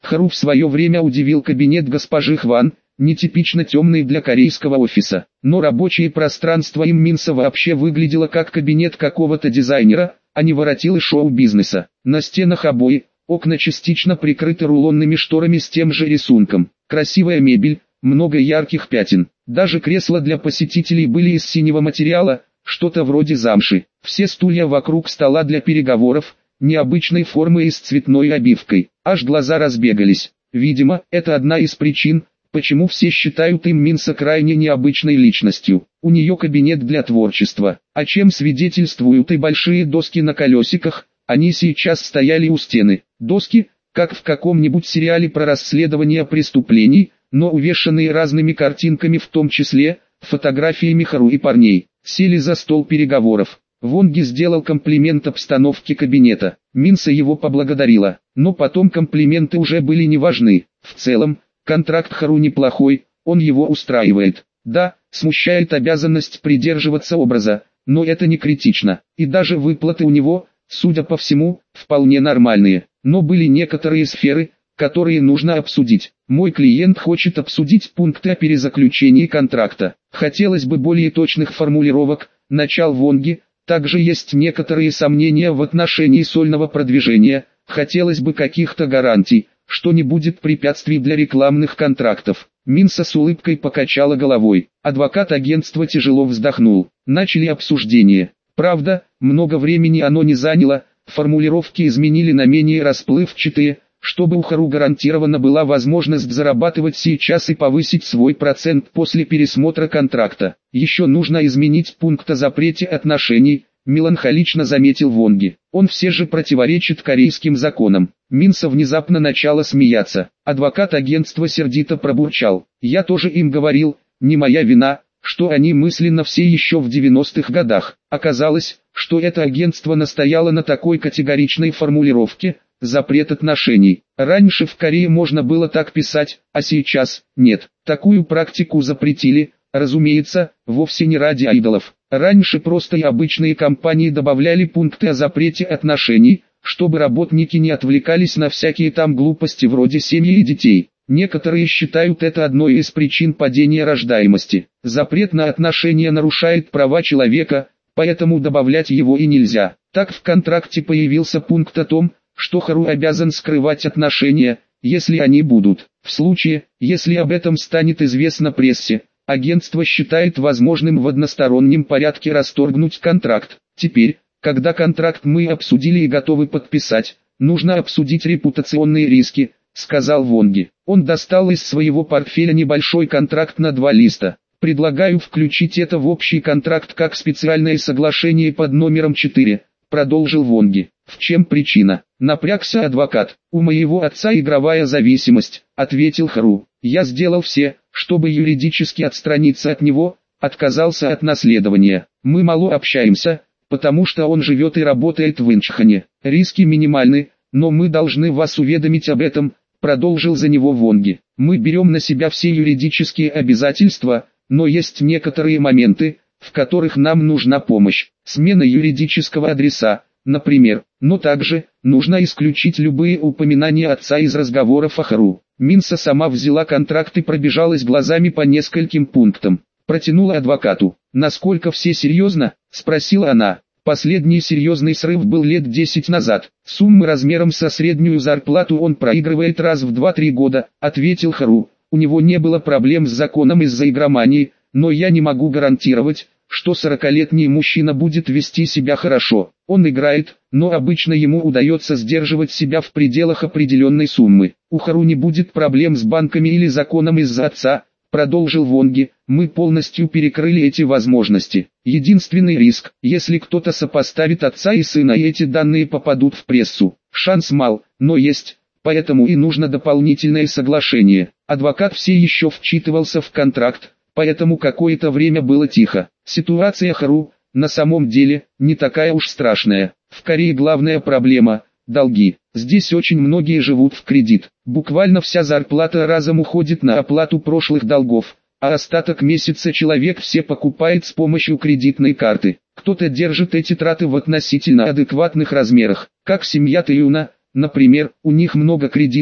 Хару в свое время удивил кабинет госпожи Хван, нетипично темный для корейского офиса, но рабочее пространство им Минса вообще выглядело как кабинет какого-то дизайнера, а не воротилы шоу-бизнеса. На стенах обои, окна частично прикрыты рулонными шторами с тем же рисунком. Красивая мебель, много ярких пятен. Даже кресла для посетителей были из синего материала, что-то вроде замши. Все стулья вокруг стола для переговоров, необычной формы и с цветной обивкой. Аж глаза разбегались. Видимо, это одна из причин, почему все считают им Минса крайне необычной личностью. У нее кабинет для творчества. О чем свидетельствуют и большие доски на колесиках, они сейчас стояли у стены. Доски, как в каком-нибудь сериале про расследование преступлений, но увешанные разными картинками, в том числе фотографиями Хару и парней. Сели за стол переговоров. Вонги сделал комплимент обстановке кабинета. Минса его поблагодарила, но потом комплименты уже были не важны. В целом, контракт Хару неплохой, он его устраивает. Да, смущает обязанность придерживаться образа, но это не критично. И даже выплаты у него, судя по всему, вполне нормальные. Но были некоторые сферы, которые нужно обсудить. Мой клиент хочет обсудить пункты о перезаключении контракта. Хотелось бы более точных формулировок, начал Вонги. Также есть некоторые сомнения в отношении сольного продвижения. Хотелось бы каких-то гарантий, что не будет препятствий для рекламных контрактов. Минса с улыбкой покачала головой. Адвокат агентства тяжело вздохнул. Начали обсуждение. Правда, много времени оно не заняло, формулировки изменили на менее расплывчатые, чтобы у Хару гарантирована была возможность зарабатывать сейчас и повысить свой процент после пересмотра контракта. Еще нужно изменить пункт о запрете отношений, меланхолично заметил Вонги. Он все же противоречит корейским законам. Минса внезапно начала смеяться. Адвокат агентства сердито пробурчал. Я тоже им говорил, не моя вина, что они мысленно все еще в девяностых годах. Оказалось, что это агентство настояло на такой категоричной формулировке, запрет отношений. Раньше в Корее можно было так писать, а сейчас нет. Такую практику запретили, разумеется, вовсе не ради айдолов. Раньше просто и обычные компании добавляли пункты о запрете отношений, чтобы работники не отвлекались на всякие там глупости вроде семьи и детей. Некоторые считают это одной из причин падения рождаемости. Запрет на отношения нарушает права человека, поэтому добавлять его и нельзя. Так в контракте появился пункт о том, что Хару обязан скрывать отношения, если они будут. В случае, если об этом станет известно прессе, агентство считает возможным в одностороннем порядке расторгнуть контракт. Теперь, когда контракт мы обсудили и готовы подписать, нужно обсудить репутационные риски, сказал Вонги. Он достал из своего портфеля небольшой контракт на два листа. Предлагаю включить это в общий контракт как специальное соглашение под номером четыре, продолжил Вонги. В чем причина? Напрягся адвокат. У моего отца игровая зависимость, ответил Хару. Я сделал все, чтобы юридически отстраниться от него, отказался от наследования. Мы мало общаемся, потому что он живет и работает в Инчхане. Риски минимальны, но мы должны вас уведомить об этом, продолжил за него Вонги. Мы берем на себя все юридические обязательства, но есть некоторые моменты, в которых нам нужна помощь. Смена юридического адреса, например, но также нужно исключить любые упоминания отца из разговоров о Хару. Минса сама взяла контракт и пробежалась глазами по нескольким пунктам. Протянула адвокату. «Насколько все серьезно?» – спросила она. Последний серьезный срыв был лет десять назад. Суммы размером со среднюю зарплату он проигрывает раз в два-три года, ответил Хару. У него не было проблем с законом из-за игромании, но я не могу гарантировать, что сорокалетний мужчина будет вести себя хорошо. Он играет, но обычно ему удается сдерживать себя в пределах определенной суммы. У Хару не будет проблем с банками или законом из-за отца, продолжил Вонги. Мы полностью перекрыли эти возможности. Единственный риск, если кто-то сопоставит отца и сына и эти данные попадут в прессу. Шанс мал, но есть, поэтому и нужно дополнительное соглашение. Адвокат все еще вчитывался в контракт, поэтому какое-то время было тихо. Ситуация Хару, на самом деле, не такая уж страшная. В Корее главная проблема – долги. Здесь очень многие живут в кредит. Буквально вся зарплата разом уходит на оплату прошлых долгов, а остаток месяца человек все покупает с помощью кредитной карты. Кто-то держит эти траты в относительно адекватных размерах, как семья Тэюна, например, у них много кредитов,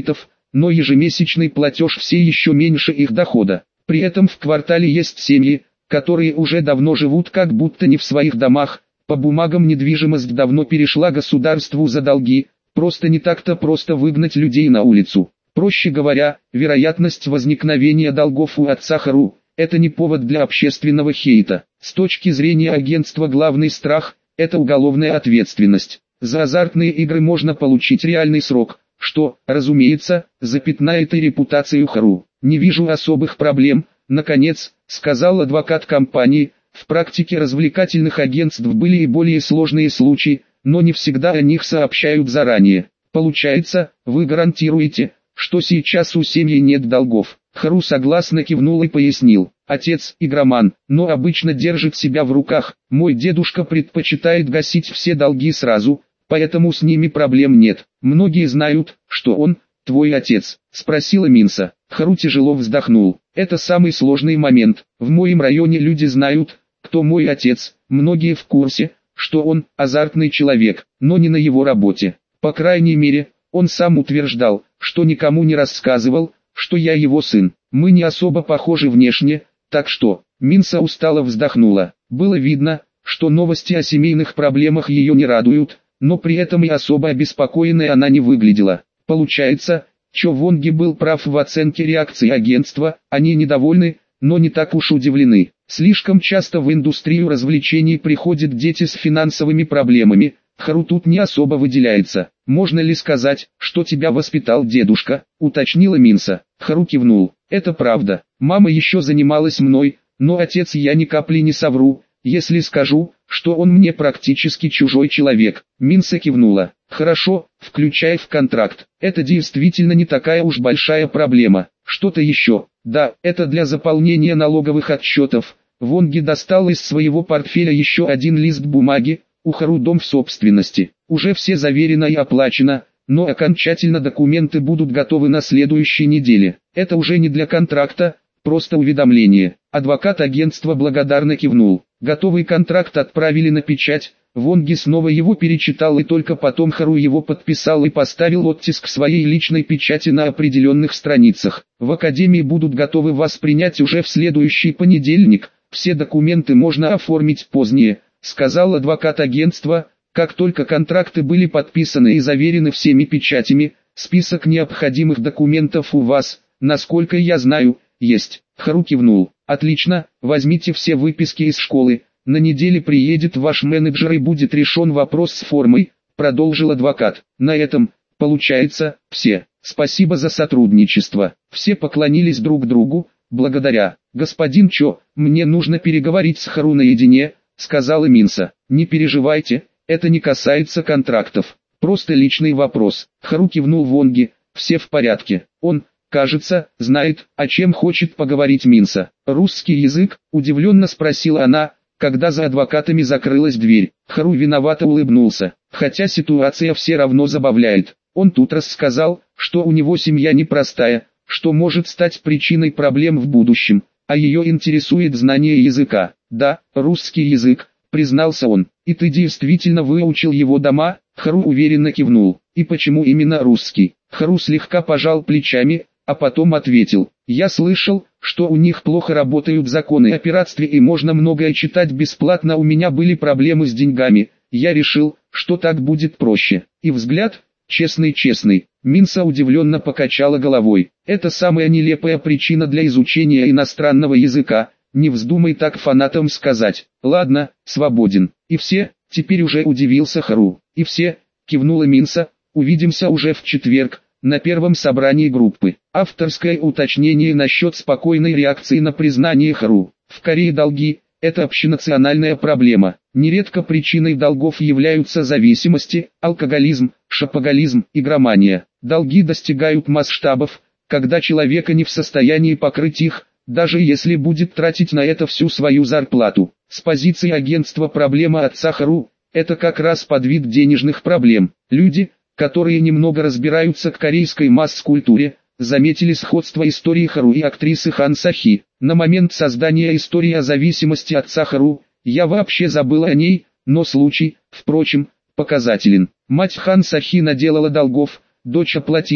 но ежемесячный платеж все еще меньше их дохода. При этом в квартале есть семьи, которые уже давно живут как будто не в своих домах, по бумагам недвижимость давно перешла государству за долги, просто не так-то просто выгнать людей на улицу. Проще говоря, вероятность возникновения долгов у отца Хару – это не повод для общественного хейта. С точки зрения агентства главный страх – это уголовная ответственность. За азартные игры можно получить реальный срок, что, разумеется, запятнает и репутацию Хару. «Не вижу особых проблем», наконец, сказал адвокат компании. В практике развлекательных агентств были и более сложные случаи, но не всегда о них сообщают заранее. Получается, вы гарантируете, что сейчас у семьи нет долгов? Хару согласно кивнул и пояснил. Отец игроман, но обычно держит себя в руках. Мой дедушка предпочитает гасить все долги сразу, поэтому с ними проблем нет. Многие знают, что он твой отец, спросила Минса. Хару тяжело вздохнул. Это самый сложный момент. В моем районе люди знают, кто мой отец. Многие в курсе, что он азартный человек, но не на его работе. По крайней мере, он сам утверждал, что никому не рассказывал, что я его сын. Мы не особо похожи внешне, так что... Минса устало вздохнула. Было видно, что новости о семейных проблемах ее не радуют, но при этом и особо обеспокоенной она не выглядела. Получается, Чо Вонги был прав в оценке реакции агентства, они недовольны, но не так уж удивлены. Слишком часто в индустрию развлечений приходят дети с финансовыми проблемами, Хару тут не особо выделяется. «Можно ли сказать, что тебя воспитал дедушка?» — уточнила Минса. Хару кивнул. «Это правда. Мама еще занималась мной, но отец я ни капли не совру, если скажу, что он мне практически чужой человек». Минса кивнула. «Хорошо, включай в контракт. Это действительно не такая уж большая проблема. Что-то еще?» «Да, это для заполнения налоговых отчетов». Вонги достал из своего портфеля еще один лист бумаги. У Хару дом в собственности. Уже все заверено и оплачено, но окончательно документы будут готовы на следующей неделе. Это уже не для контракта, просто уведомление. Адвокат агентства благодарно кивнул. Готовый контракт отправили на печать. Вонги снова его перечитал и только потом Хару его подписал и поставил оттиск своей личной печати на определенных страницах. В академии будут готовы вас принять уже в следующий понедельник. Все документы можно оформить позднее, сказал адвокат агентства. Как только контракты были подписаны и заверены всеми печатями, список необходимых документов у вас, насколько я знаю, есть. Хару кивнул. Отлично, возьмите все выписки из школы. На неделе приедет ваш менеджер и будет решен вопрос с формой, продолжил адвокат. На этом, получается, все. Спасибо за сотрудничество. Все поклонились друг другу. Благодаря. Господин Чо, мне нужно переговорить с Хару наедине, сказала Минса. Не переживайте, это не касается контрактов. Просто личный вопрос. Хару кивнул Вонги. Все в порядке. Он, кажется, знает, о чем хочет поговорить Минса. Русский язык? Удивленно спросила она, когда за адвокатами закрылась дверь. Хару виновато улыбнулся. Хотя ситуация все равно забавляет. Он тут рассказал, что у него семья непростая, что может стать причиной проблем в будущем, а ее интересует знание языка. Да, русский язык, признался он. И ты действительно выучил его дома? Хару уверенно кивнул. И почему именно русский? Хару слегка пожал плечами, а потом ответил. Я слышал, что у них плохо работают законы о пиратстве и можно многое читать бесплатно. У меня были проблемы с деньгами. Я решил, что так будет проще. И взгляд, честный-честный. Минса удивленно покачала головой. Это самая нелепая причина для изучения иностранного языка. Не вздумай так фанатам сказать. Ладно, свободен. И все, теперь уже удивился Хару. И все, кивнула Минса, увидимся уже в четверг, на первом собрании группы. Авторское уточнение насчет спокойной реакции на признание Хару. В Корее долги – это общенациональная проблема. Нередко причиной долгов являются зависимости, алкоголизм, шопоголизм, игромания. Долги достигают масштабов, когда человека не в состоянии покрыть их, даже если будет тратить на это всю свою зарплату. С позиции агентства проблема отца Хару – это как раз подвид денежных проблем. Люди, которые немного разбираются в корейской масс-культуре, заметили сходство истории Хару и актрисы Хан Сахи. На момент создания истории о зависимости отца Хару, я вообще забыл о ней, но случай, впрочем, показателен. Мать Хан Сахи наделала долгов, дочь оплатила,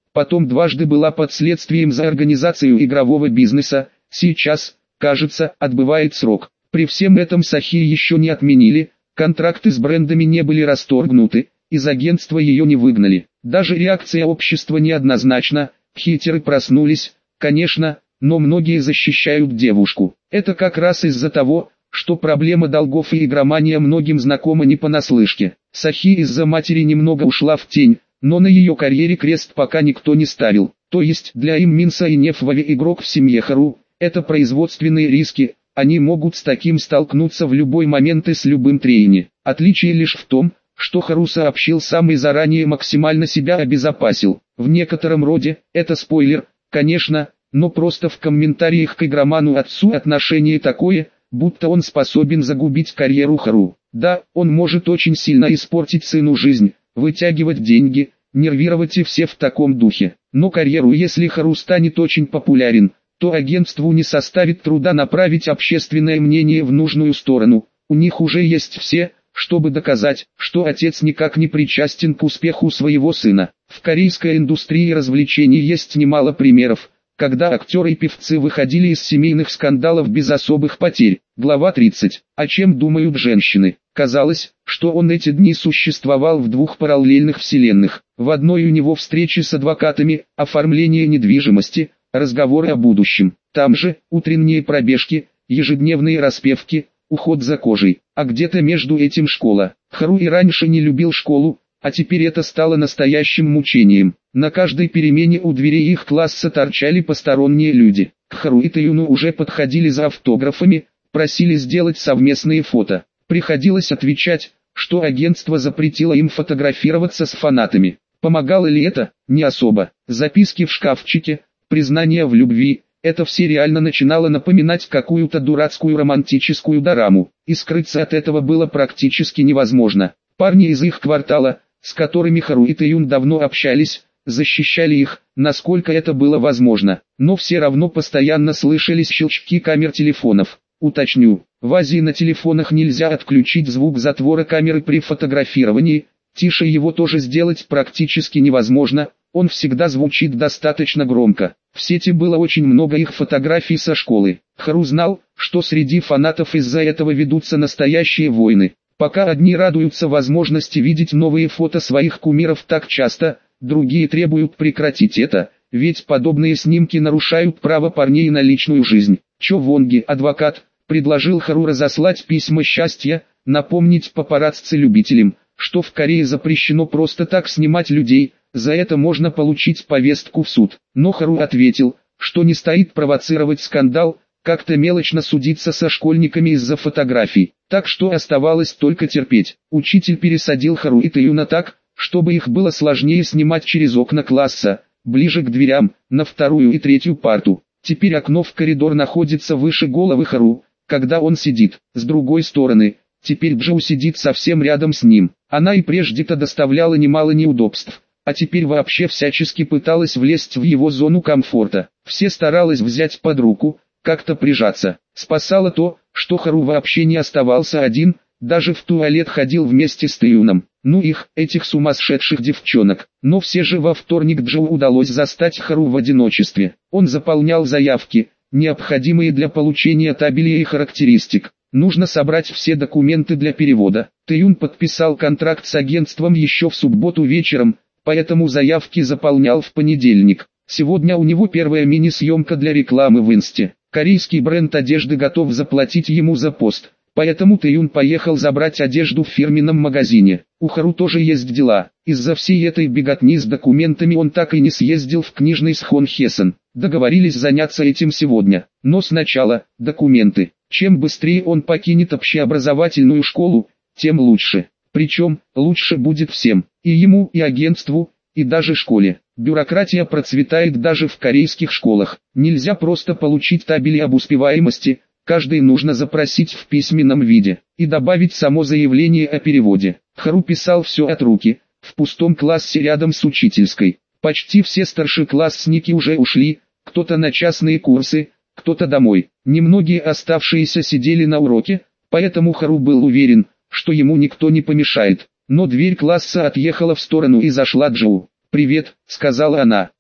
Потом дважды была под следствием за организацию игрового бизнеса, сейчас, кажется, отбывает срок. При всем этом Сахи еще не отменили, контракты с брендами не были расторгнуты, из агентства ее не выгнали. Даже реакция общества неоднозначна, хейтеры проснулись, конечно, но многие защищают девушку. Это как раз из-за того, что проблема долгов и игромания многим знакома не понаслышке. Сахи из-за матери немного ушла в тень, но на ее карьере крест пока никто не ставил. То есть для Им Минса и Нефвави игрок в семье Хару – это производственные риски, они могут с таким столкнуться в любой момент и с любым трейни. Отличие лишь в том, что Хару сообщил сам и заранее максимально себя обезопасил. В некотором роде, это спойлер, конечно, но просто в комментариях к игроману отцу отношение такое, будто он способен загубить карьеру Хару. Да, он может очень сильно испортить сыну жизнь, вытягивать деньги, нервировать и все в таком духе. Но карьеру, если Хару станет очень популярен, то агентству не составит труда направить общественное мнение в нужную сторону. У них уже есть все, чтобы доказать, что отец никак не причастен к успеху своего сына. В корейской индустрии развлечений есть немало примеров, когда актеры и певцы выходили из семейных скандалов без особых потерь. Глава тридцать. О чем думают женщины? Казалось, что он эти дни существовал в двух параллельных вселенных. В одной у него встречи с адвокатами, оформление недвижимости, разговоры о будущем. Там же, утренние пробежки, ежедневные распевки, уход за кожей. А где-то между этим школа. Хару и раньше не любил школу, а теперь это стало настоящим мучением. На каждой перемене у дверей их класса торчали посторонние люди. К Хару и Тэюну уже подходили за автографами, просили сделать совместные фото. Приходилось отвечать, что агентство запретило им фотографироваться с фанатами. Помогало ли это? Не особо. Записки в шкафчике, признания в любви – это все реально начинало напоминать какую-то дурацкую романтическую дораму. И скрыться от этого было практически невозможно. Парни из их квартала, с которыми Хару и Тэюн давно общались, защищали их, насколько это было возможно. Но все равно постоянно слышались щелчки камер телефонов. Уточню, в Азии на телефонах нельзя отключить звук затвора камеры при фотографировании, тише его тоже сделать практически невозможно, он всегда звучит достаточно громко. В сети было очень много их фотографий со школы. Хару знал, что среди фанатов из-за этого ведутся настоящие войны. Пока одни радуются возможности видеть новые фото своих кумиров так часто, другие требуют прекратить это, ведь подобные снимки нарушают право парней на личную жизнь. Чо Вонги, адвокат, предложил Хару разослать письма счастья, напомнить папарацци-любителям, что в Корее запрещено просто так снимать людей, за это можно получить повестку в суд. Но Хару ответил, что не стоит провоцировать скандал, как-то мелочно судиться со школьниками из-за фотографий, так что оставалось только терпеть. Учитель пересадил Хару и Тэюна так, чтобы их было сложнее снимать через окна класса, ближе к дверям, на вторую и третью парту. Теперь окно в коридор находится выше головы Хару, когда он сидит. С другой стороны, теперь Джоу сидит совсем рядом с ним. Она и прежде-то доставляла немало неудобств, а теперь вообще всячески пыталась влезть в его зону комфорта. Все старалась взять под руку, как-то прижаться. Спасало то, что Хару вообще не оставался один, даже в туалет ходил вместе с Тэюном. Ну их, этих сумасшедших девчонок. Но все же во вторник Джоу удалось застать Хару в одиночестве. Он заполнял заявки, необходимые для получения табелей и характеристик. Нужно собрать все документы для перевода. Тэюн подписал контракт с агентством еще в субботу вечером, поэтому заявки заполнял в понедельник. Сегодня у него первая мини-съемка для рекламы в Инсте. Корейский бренд одежды готов заплатить ему за пост, поэтому Тэюн поехал забрать одежду в фирменном магазине. У Хару тоже есть дела. Из-за всей этой беготни с документами он так и не съездил в книжный Схон Хесен. Договорились заняться этим сегодня. Но сначала, документы. Чем быстрее он покинет общеобразовательную школу, тем лучше. Причем, лучше будет всем. И ему, и агентству, и даже школе. Бюрократия процветает даже в корейских школах. Нельзя просто получить табели об успеваемости, каждый нужно запросить в письменном виде, и добавить само заявление о переводе. Хару писал все от руки, в пустом классе рядом с учительской. Почти все старшеклассники уже ушли, кто-то на частные курсы, кто-то домой. Немногие оставшиеся сидели на уроке, поэтому Хару был уверен, что ему никто не помешает. Но дверь класса отъехала в сторону и зашла Джоу. «Привет», — сказала она.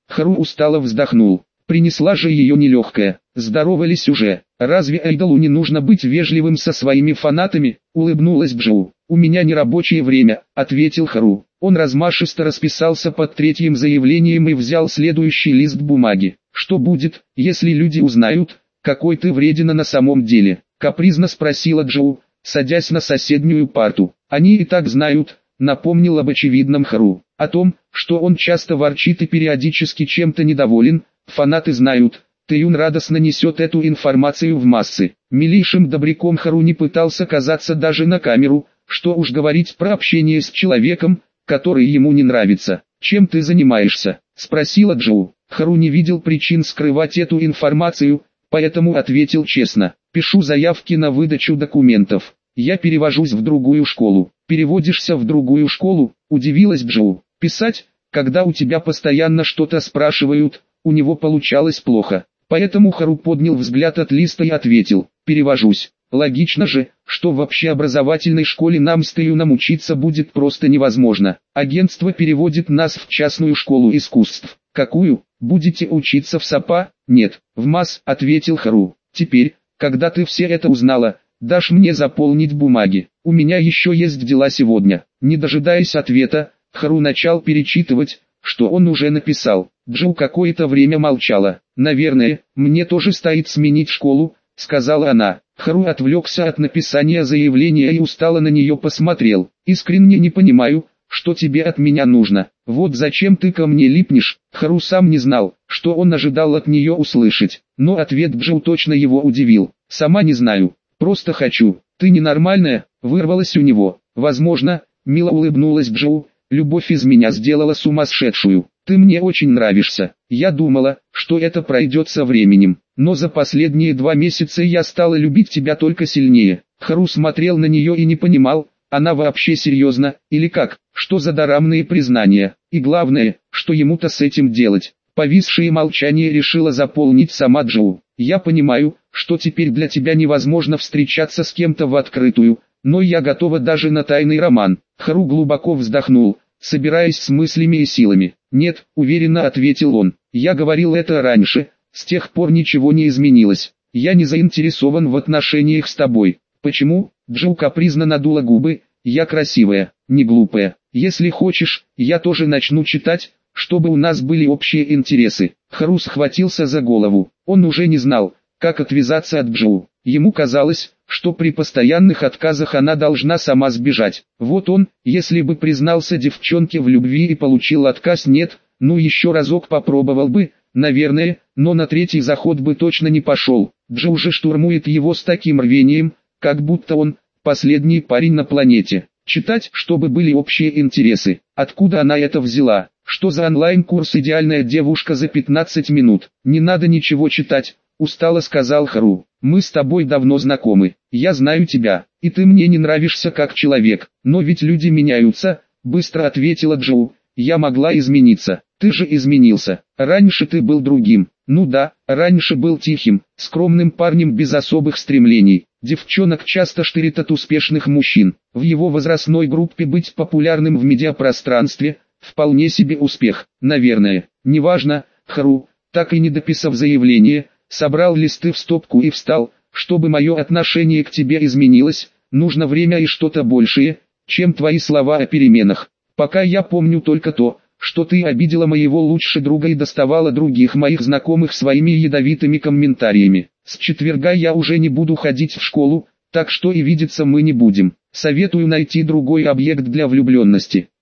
Хару устало вздохнул. Принесла же ее нелегкая. Здоровались уже. Разве айдолу не нужно быть вежливым со своими фанатами? Улыбнулась Джоу. У меня не рабочее время, ответил Хару. Он размашисто расписался под третьим заявлением и взял следующий лист бумаги. Что будет, если люди узнают, какой ты вредина на самом деле? Капризно спросила Джоу, садясь на соседнюю парту. Они и так знают, напомнил об очевидном Хару. О том, что он часто ворчит и периодически чем-то недоволен, фанаты знают. Тэюн радостно несет эту информацию в массы. Милейшим добряком Хару не пытался казаться даже на камеру, что уж говорить про общение с человеком, который ему не нравится. «Чем ты занимаешься?» – спросила Джоу. Хару не видел причин скрывать эту информацию, поэтому ответил честно. «Пишу заявки на выдачу документов. Я перевожусь в другую школу». «Переводишься в другую школу?» – удивилась Джоу. «Писать, когда у тебя постоянно что-то спрашивают, у него получалось плохо». Поэтому Хару поднял взгляд от листа и ответил: «Перевожусь». Логично же, что в общеобразовательной школе нам с Тэюном учиться будет просто невозможно. Агентство переводит нас в частную школу искусств. Какую? Будете учиться в САПА? Нет, в МАС, ответил Хару. Теперь, когда ты все это узнала, дашь мне заполнить бумаги. У меня еще есть дела сегодня. Не дожидаясь ответа, Хару начал перечитывать, что он уже написал. Джоу какое-то время молчала. «Наверное, мне тоже стоит сменить школу», — сказала она. Хару отвлекся от написания заявления и устало на нее посмотрел. «Искренне не понимаю, что тебе от меня нужно. Вот зачем ты ко мне липнешь?» Хару сам не знал, что он ожидал от нее услышать. Но ответ Джоу точно его удивил. «Сама не знаю, просто хочу». «Ты ненормальная», — вырвалась у него. «Возможно», — мило улыбнулась Джоу, — «любовь из меня сделала сумасшедшую. Ты мне очень нравишься. Я думала, что это пройдет со временем, но за последние два месяца я стала любить тебя только сильнее». Хару смотрел на нее и не понимал, она вообще серьезно, или как, что за дорамные признания, и главное, что ему-то с этим делать. Повисшее молчание решила заполнить сама Джоу. «Я понимаю, что теперь для тебя невозможно встречаться с кем-то в открытую, но я готова даже на тайный роман». Хару глубоко вздохнул, собираясь с мыслями и силами. «Нет», — уверенно ответил он, — «я говорил это раньше, с тех пор ничего не изменилось. Я не заинтересован в отношениях с тобой». «Почему?» — Джоу капризно надула губы. «Я красивая, не глупая. Если хочешь, я тоже начну читать, чтобы у нас были общие интересы». Хару схватился за голову. Он уже не знал, как отвязаться от Джоу. Ему казалось, что при постоянных отказах она должна сама сбежать. Вот он, если бы признался девчонке в любви и получил отказ, нет, ну еще разок попробовал бы, наверное, но на третий заход бы точно не пошел. Джоу же штурмует его с таким рвением, как будто он последний парень на планете. Читать, чтобы были общие интересы. Откуда она это взяла? Что за онлайн-курс «Идеальная девушка за пятнадцать минут»? Не надо ничего читать, устало сказал Хару. «Мы с тобой давно знакомы. Я знаю тебя, и ты мне не нравишься как человек. Но ведь люди меняются», — быстро ответила Джоу. «Я могла измениться. Ты же изменился. Раньше ты был другим». «Ну да, раньше был тихим, скромным парнем без особых стремлений. Девчонок часто штырит от успешных мужчин. В его возрастной группе быть популярным в медиапространстве — вполне себе успех, наверное. Неважно». Хару, так и не дописав заявление, собрал листы в стопку и встал. «Чтобы мое отношение к тебе изменилось, нужно время и что-то большее, чем твои слова о переменах. Пока я помню только то, что ты обидела моего лучшего друга и доставала других моих знакомых своими ядовитыми комментариями. С четверга я уже не буду ходить в школу, так что и видеться мы не будем. Советую найти другой объект для влюбленности».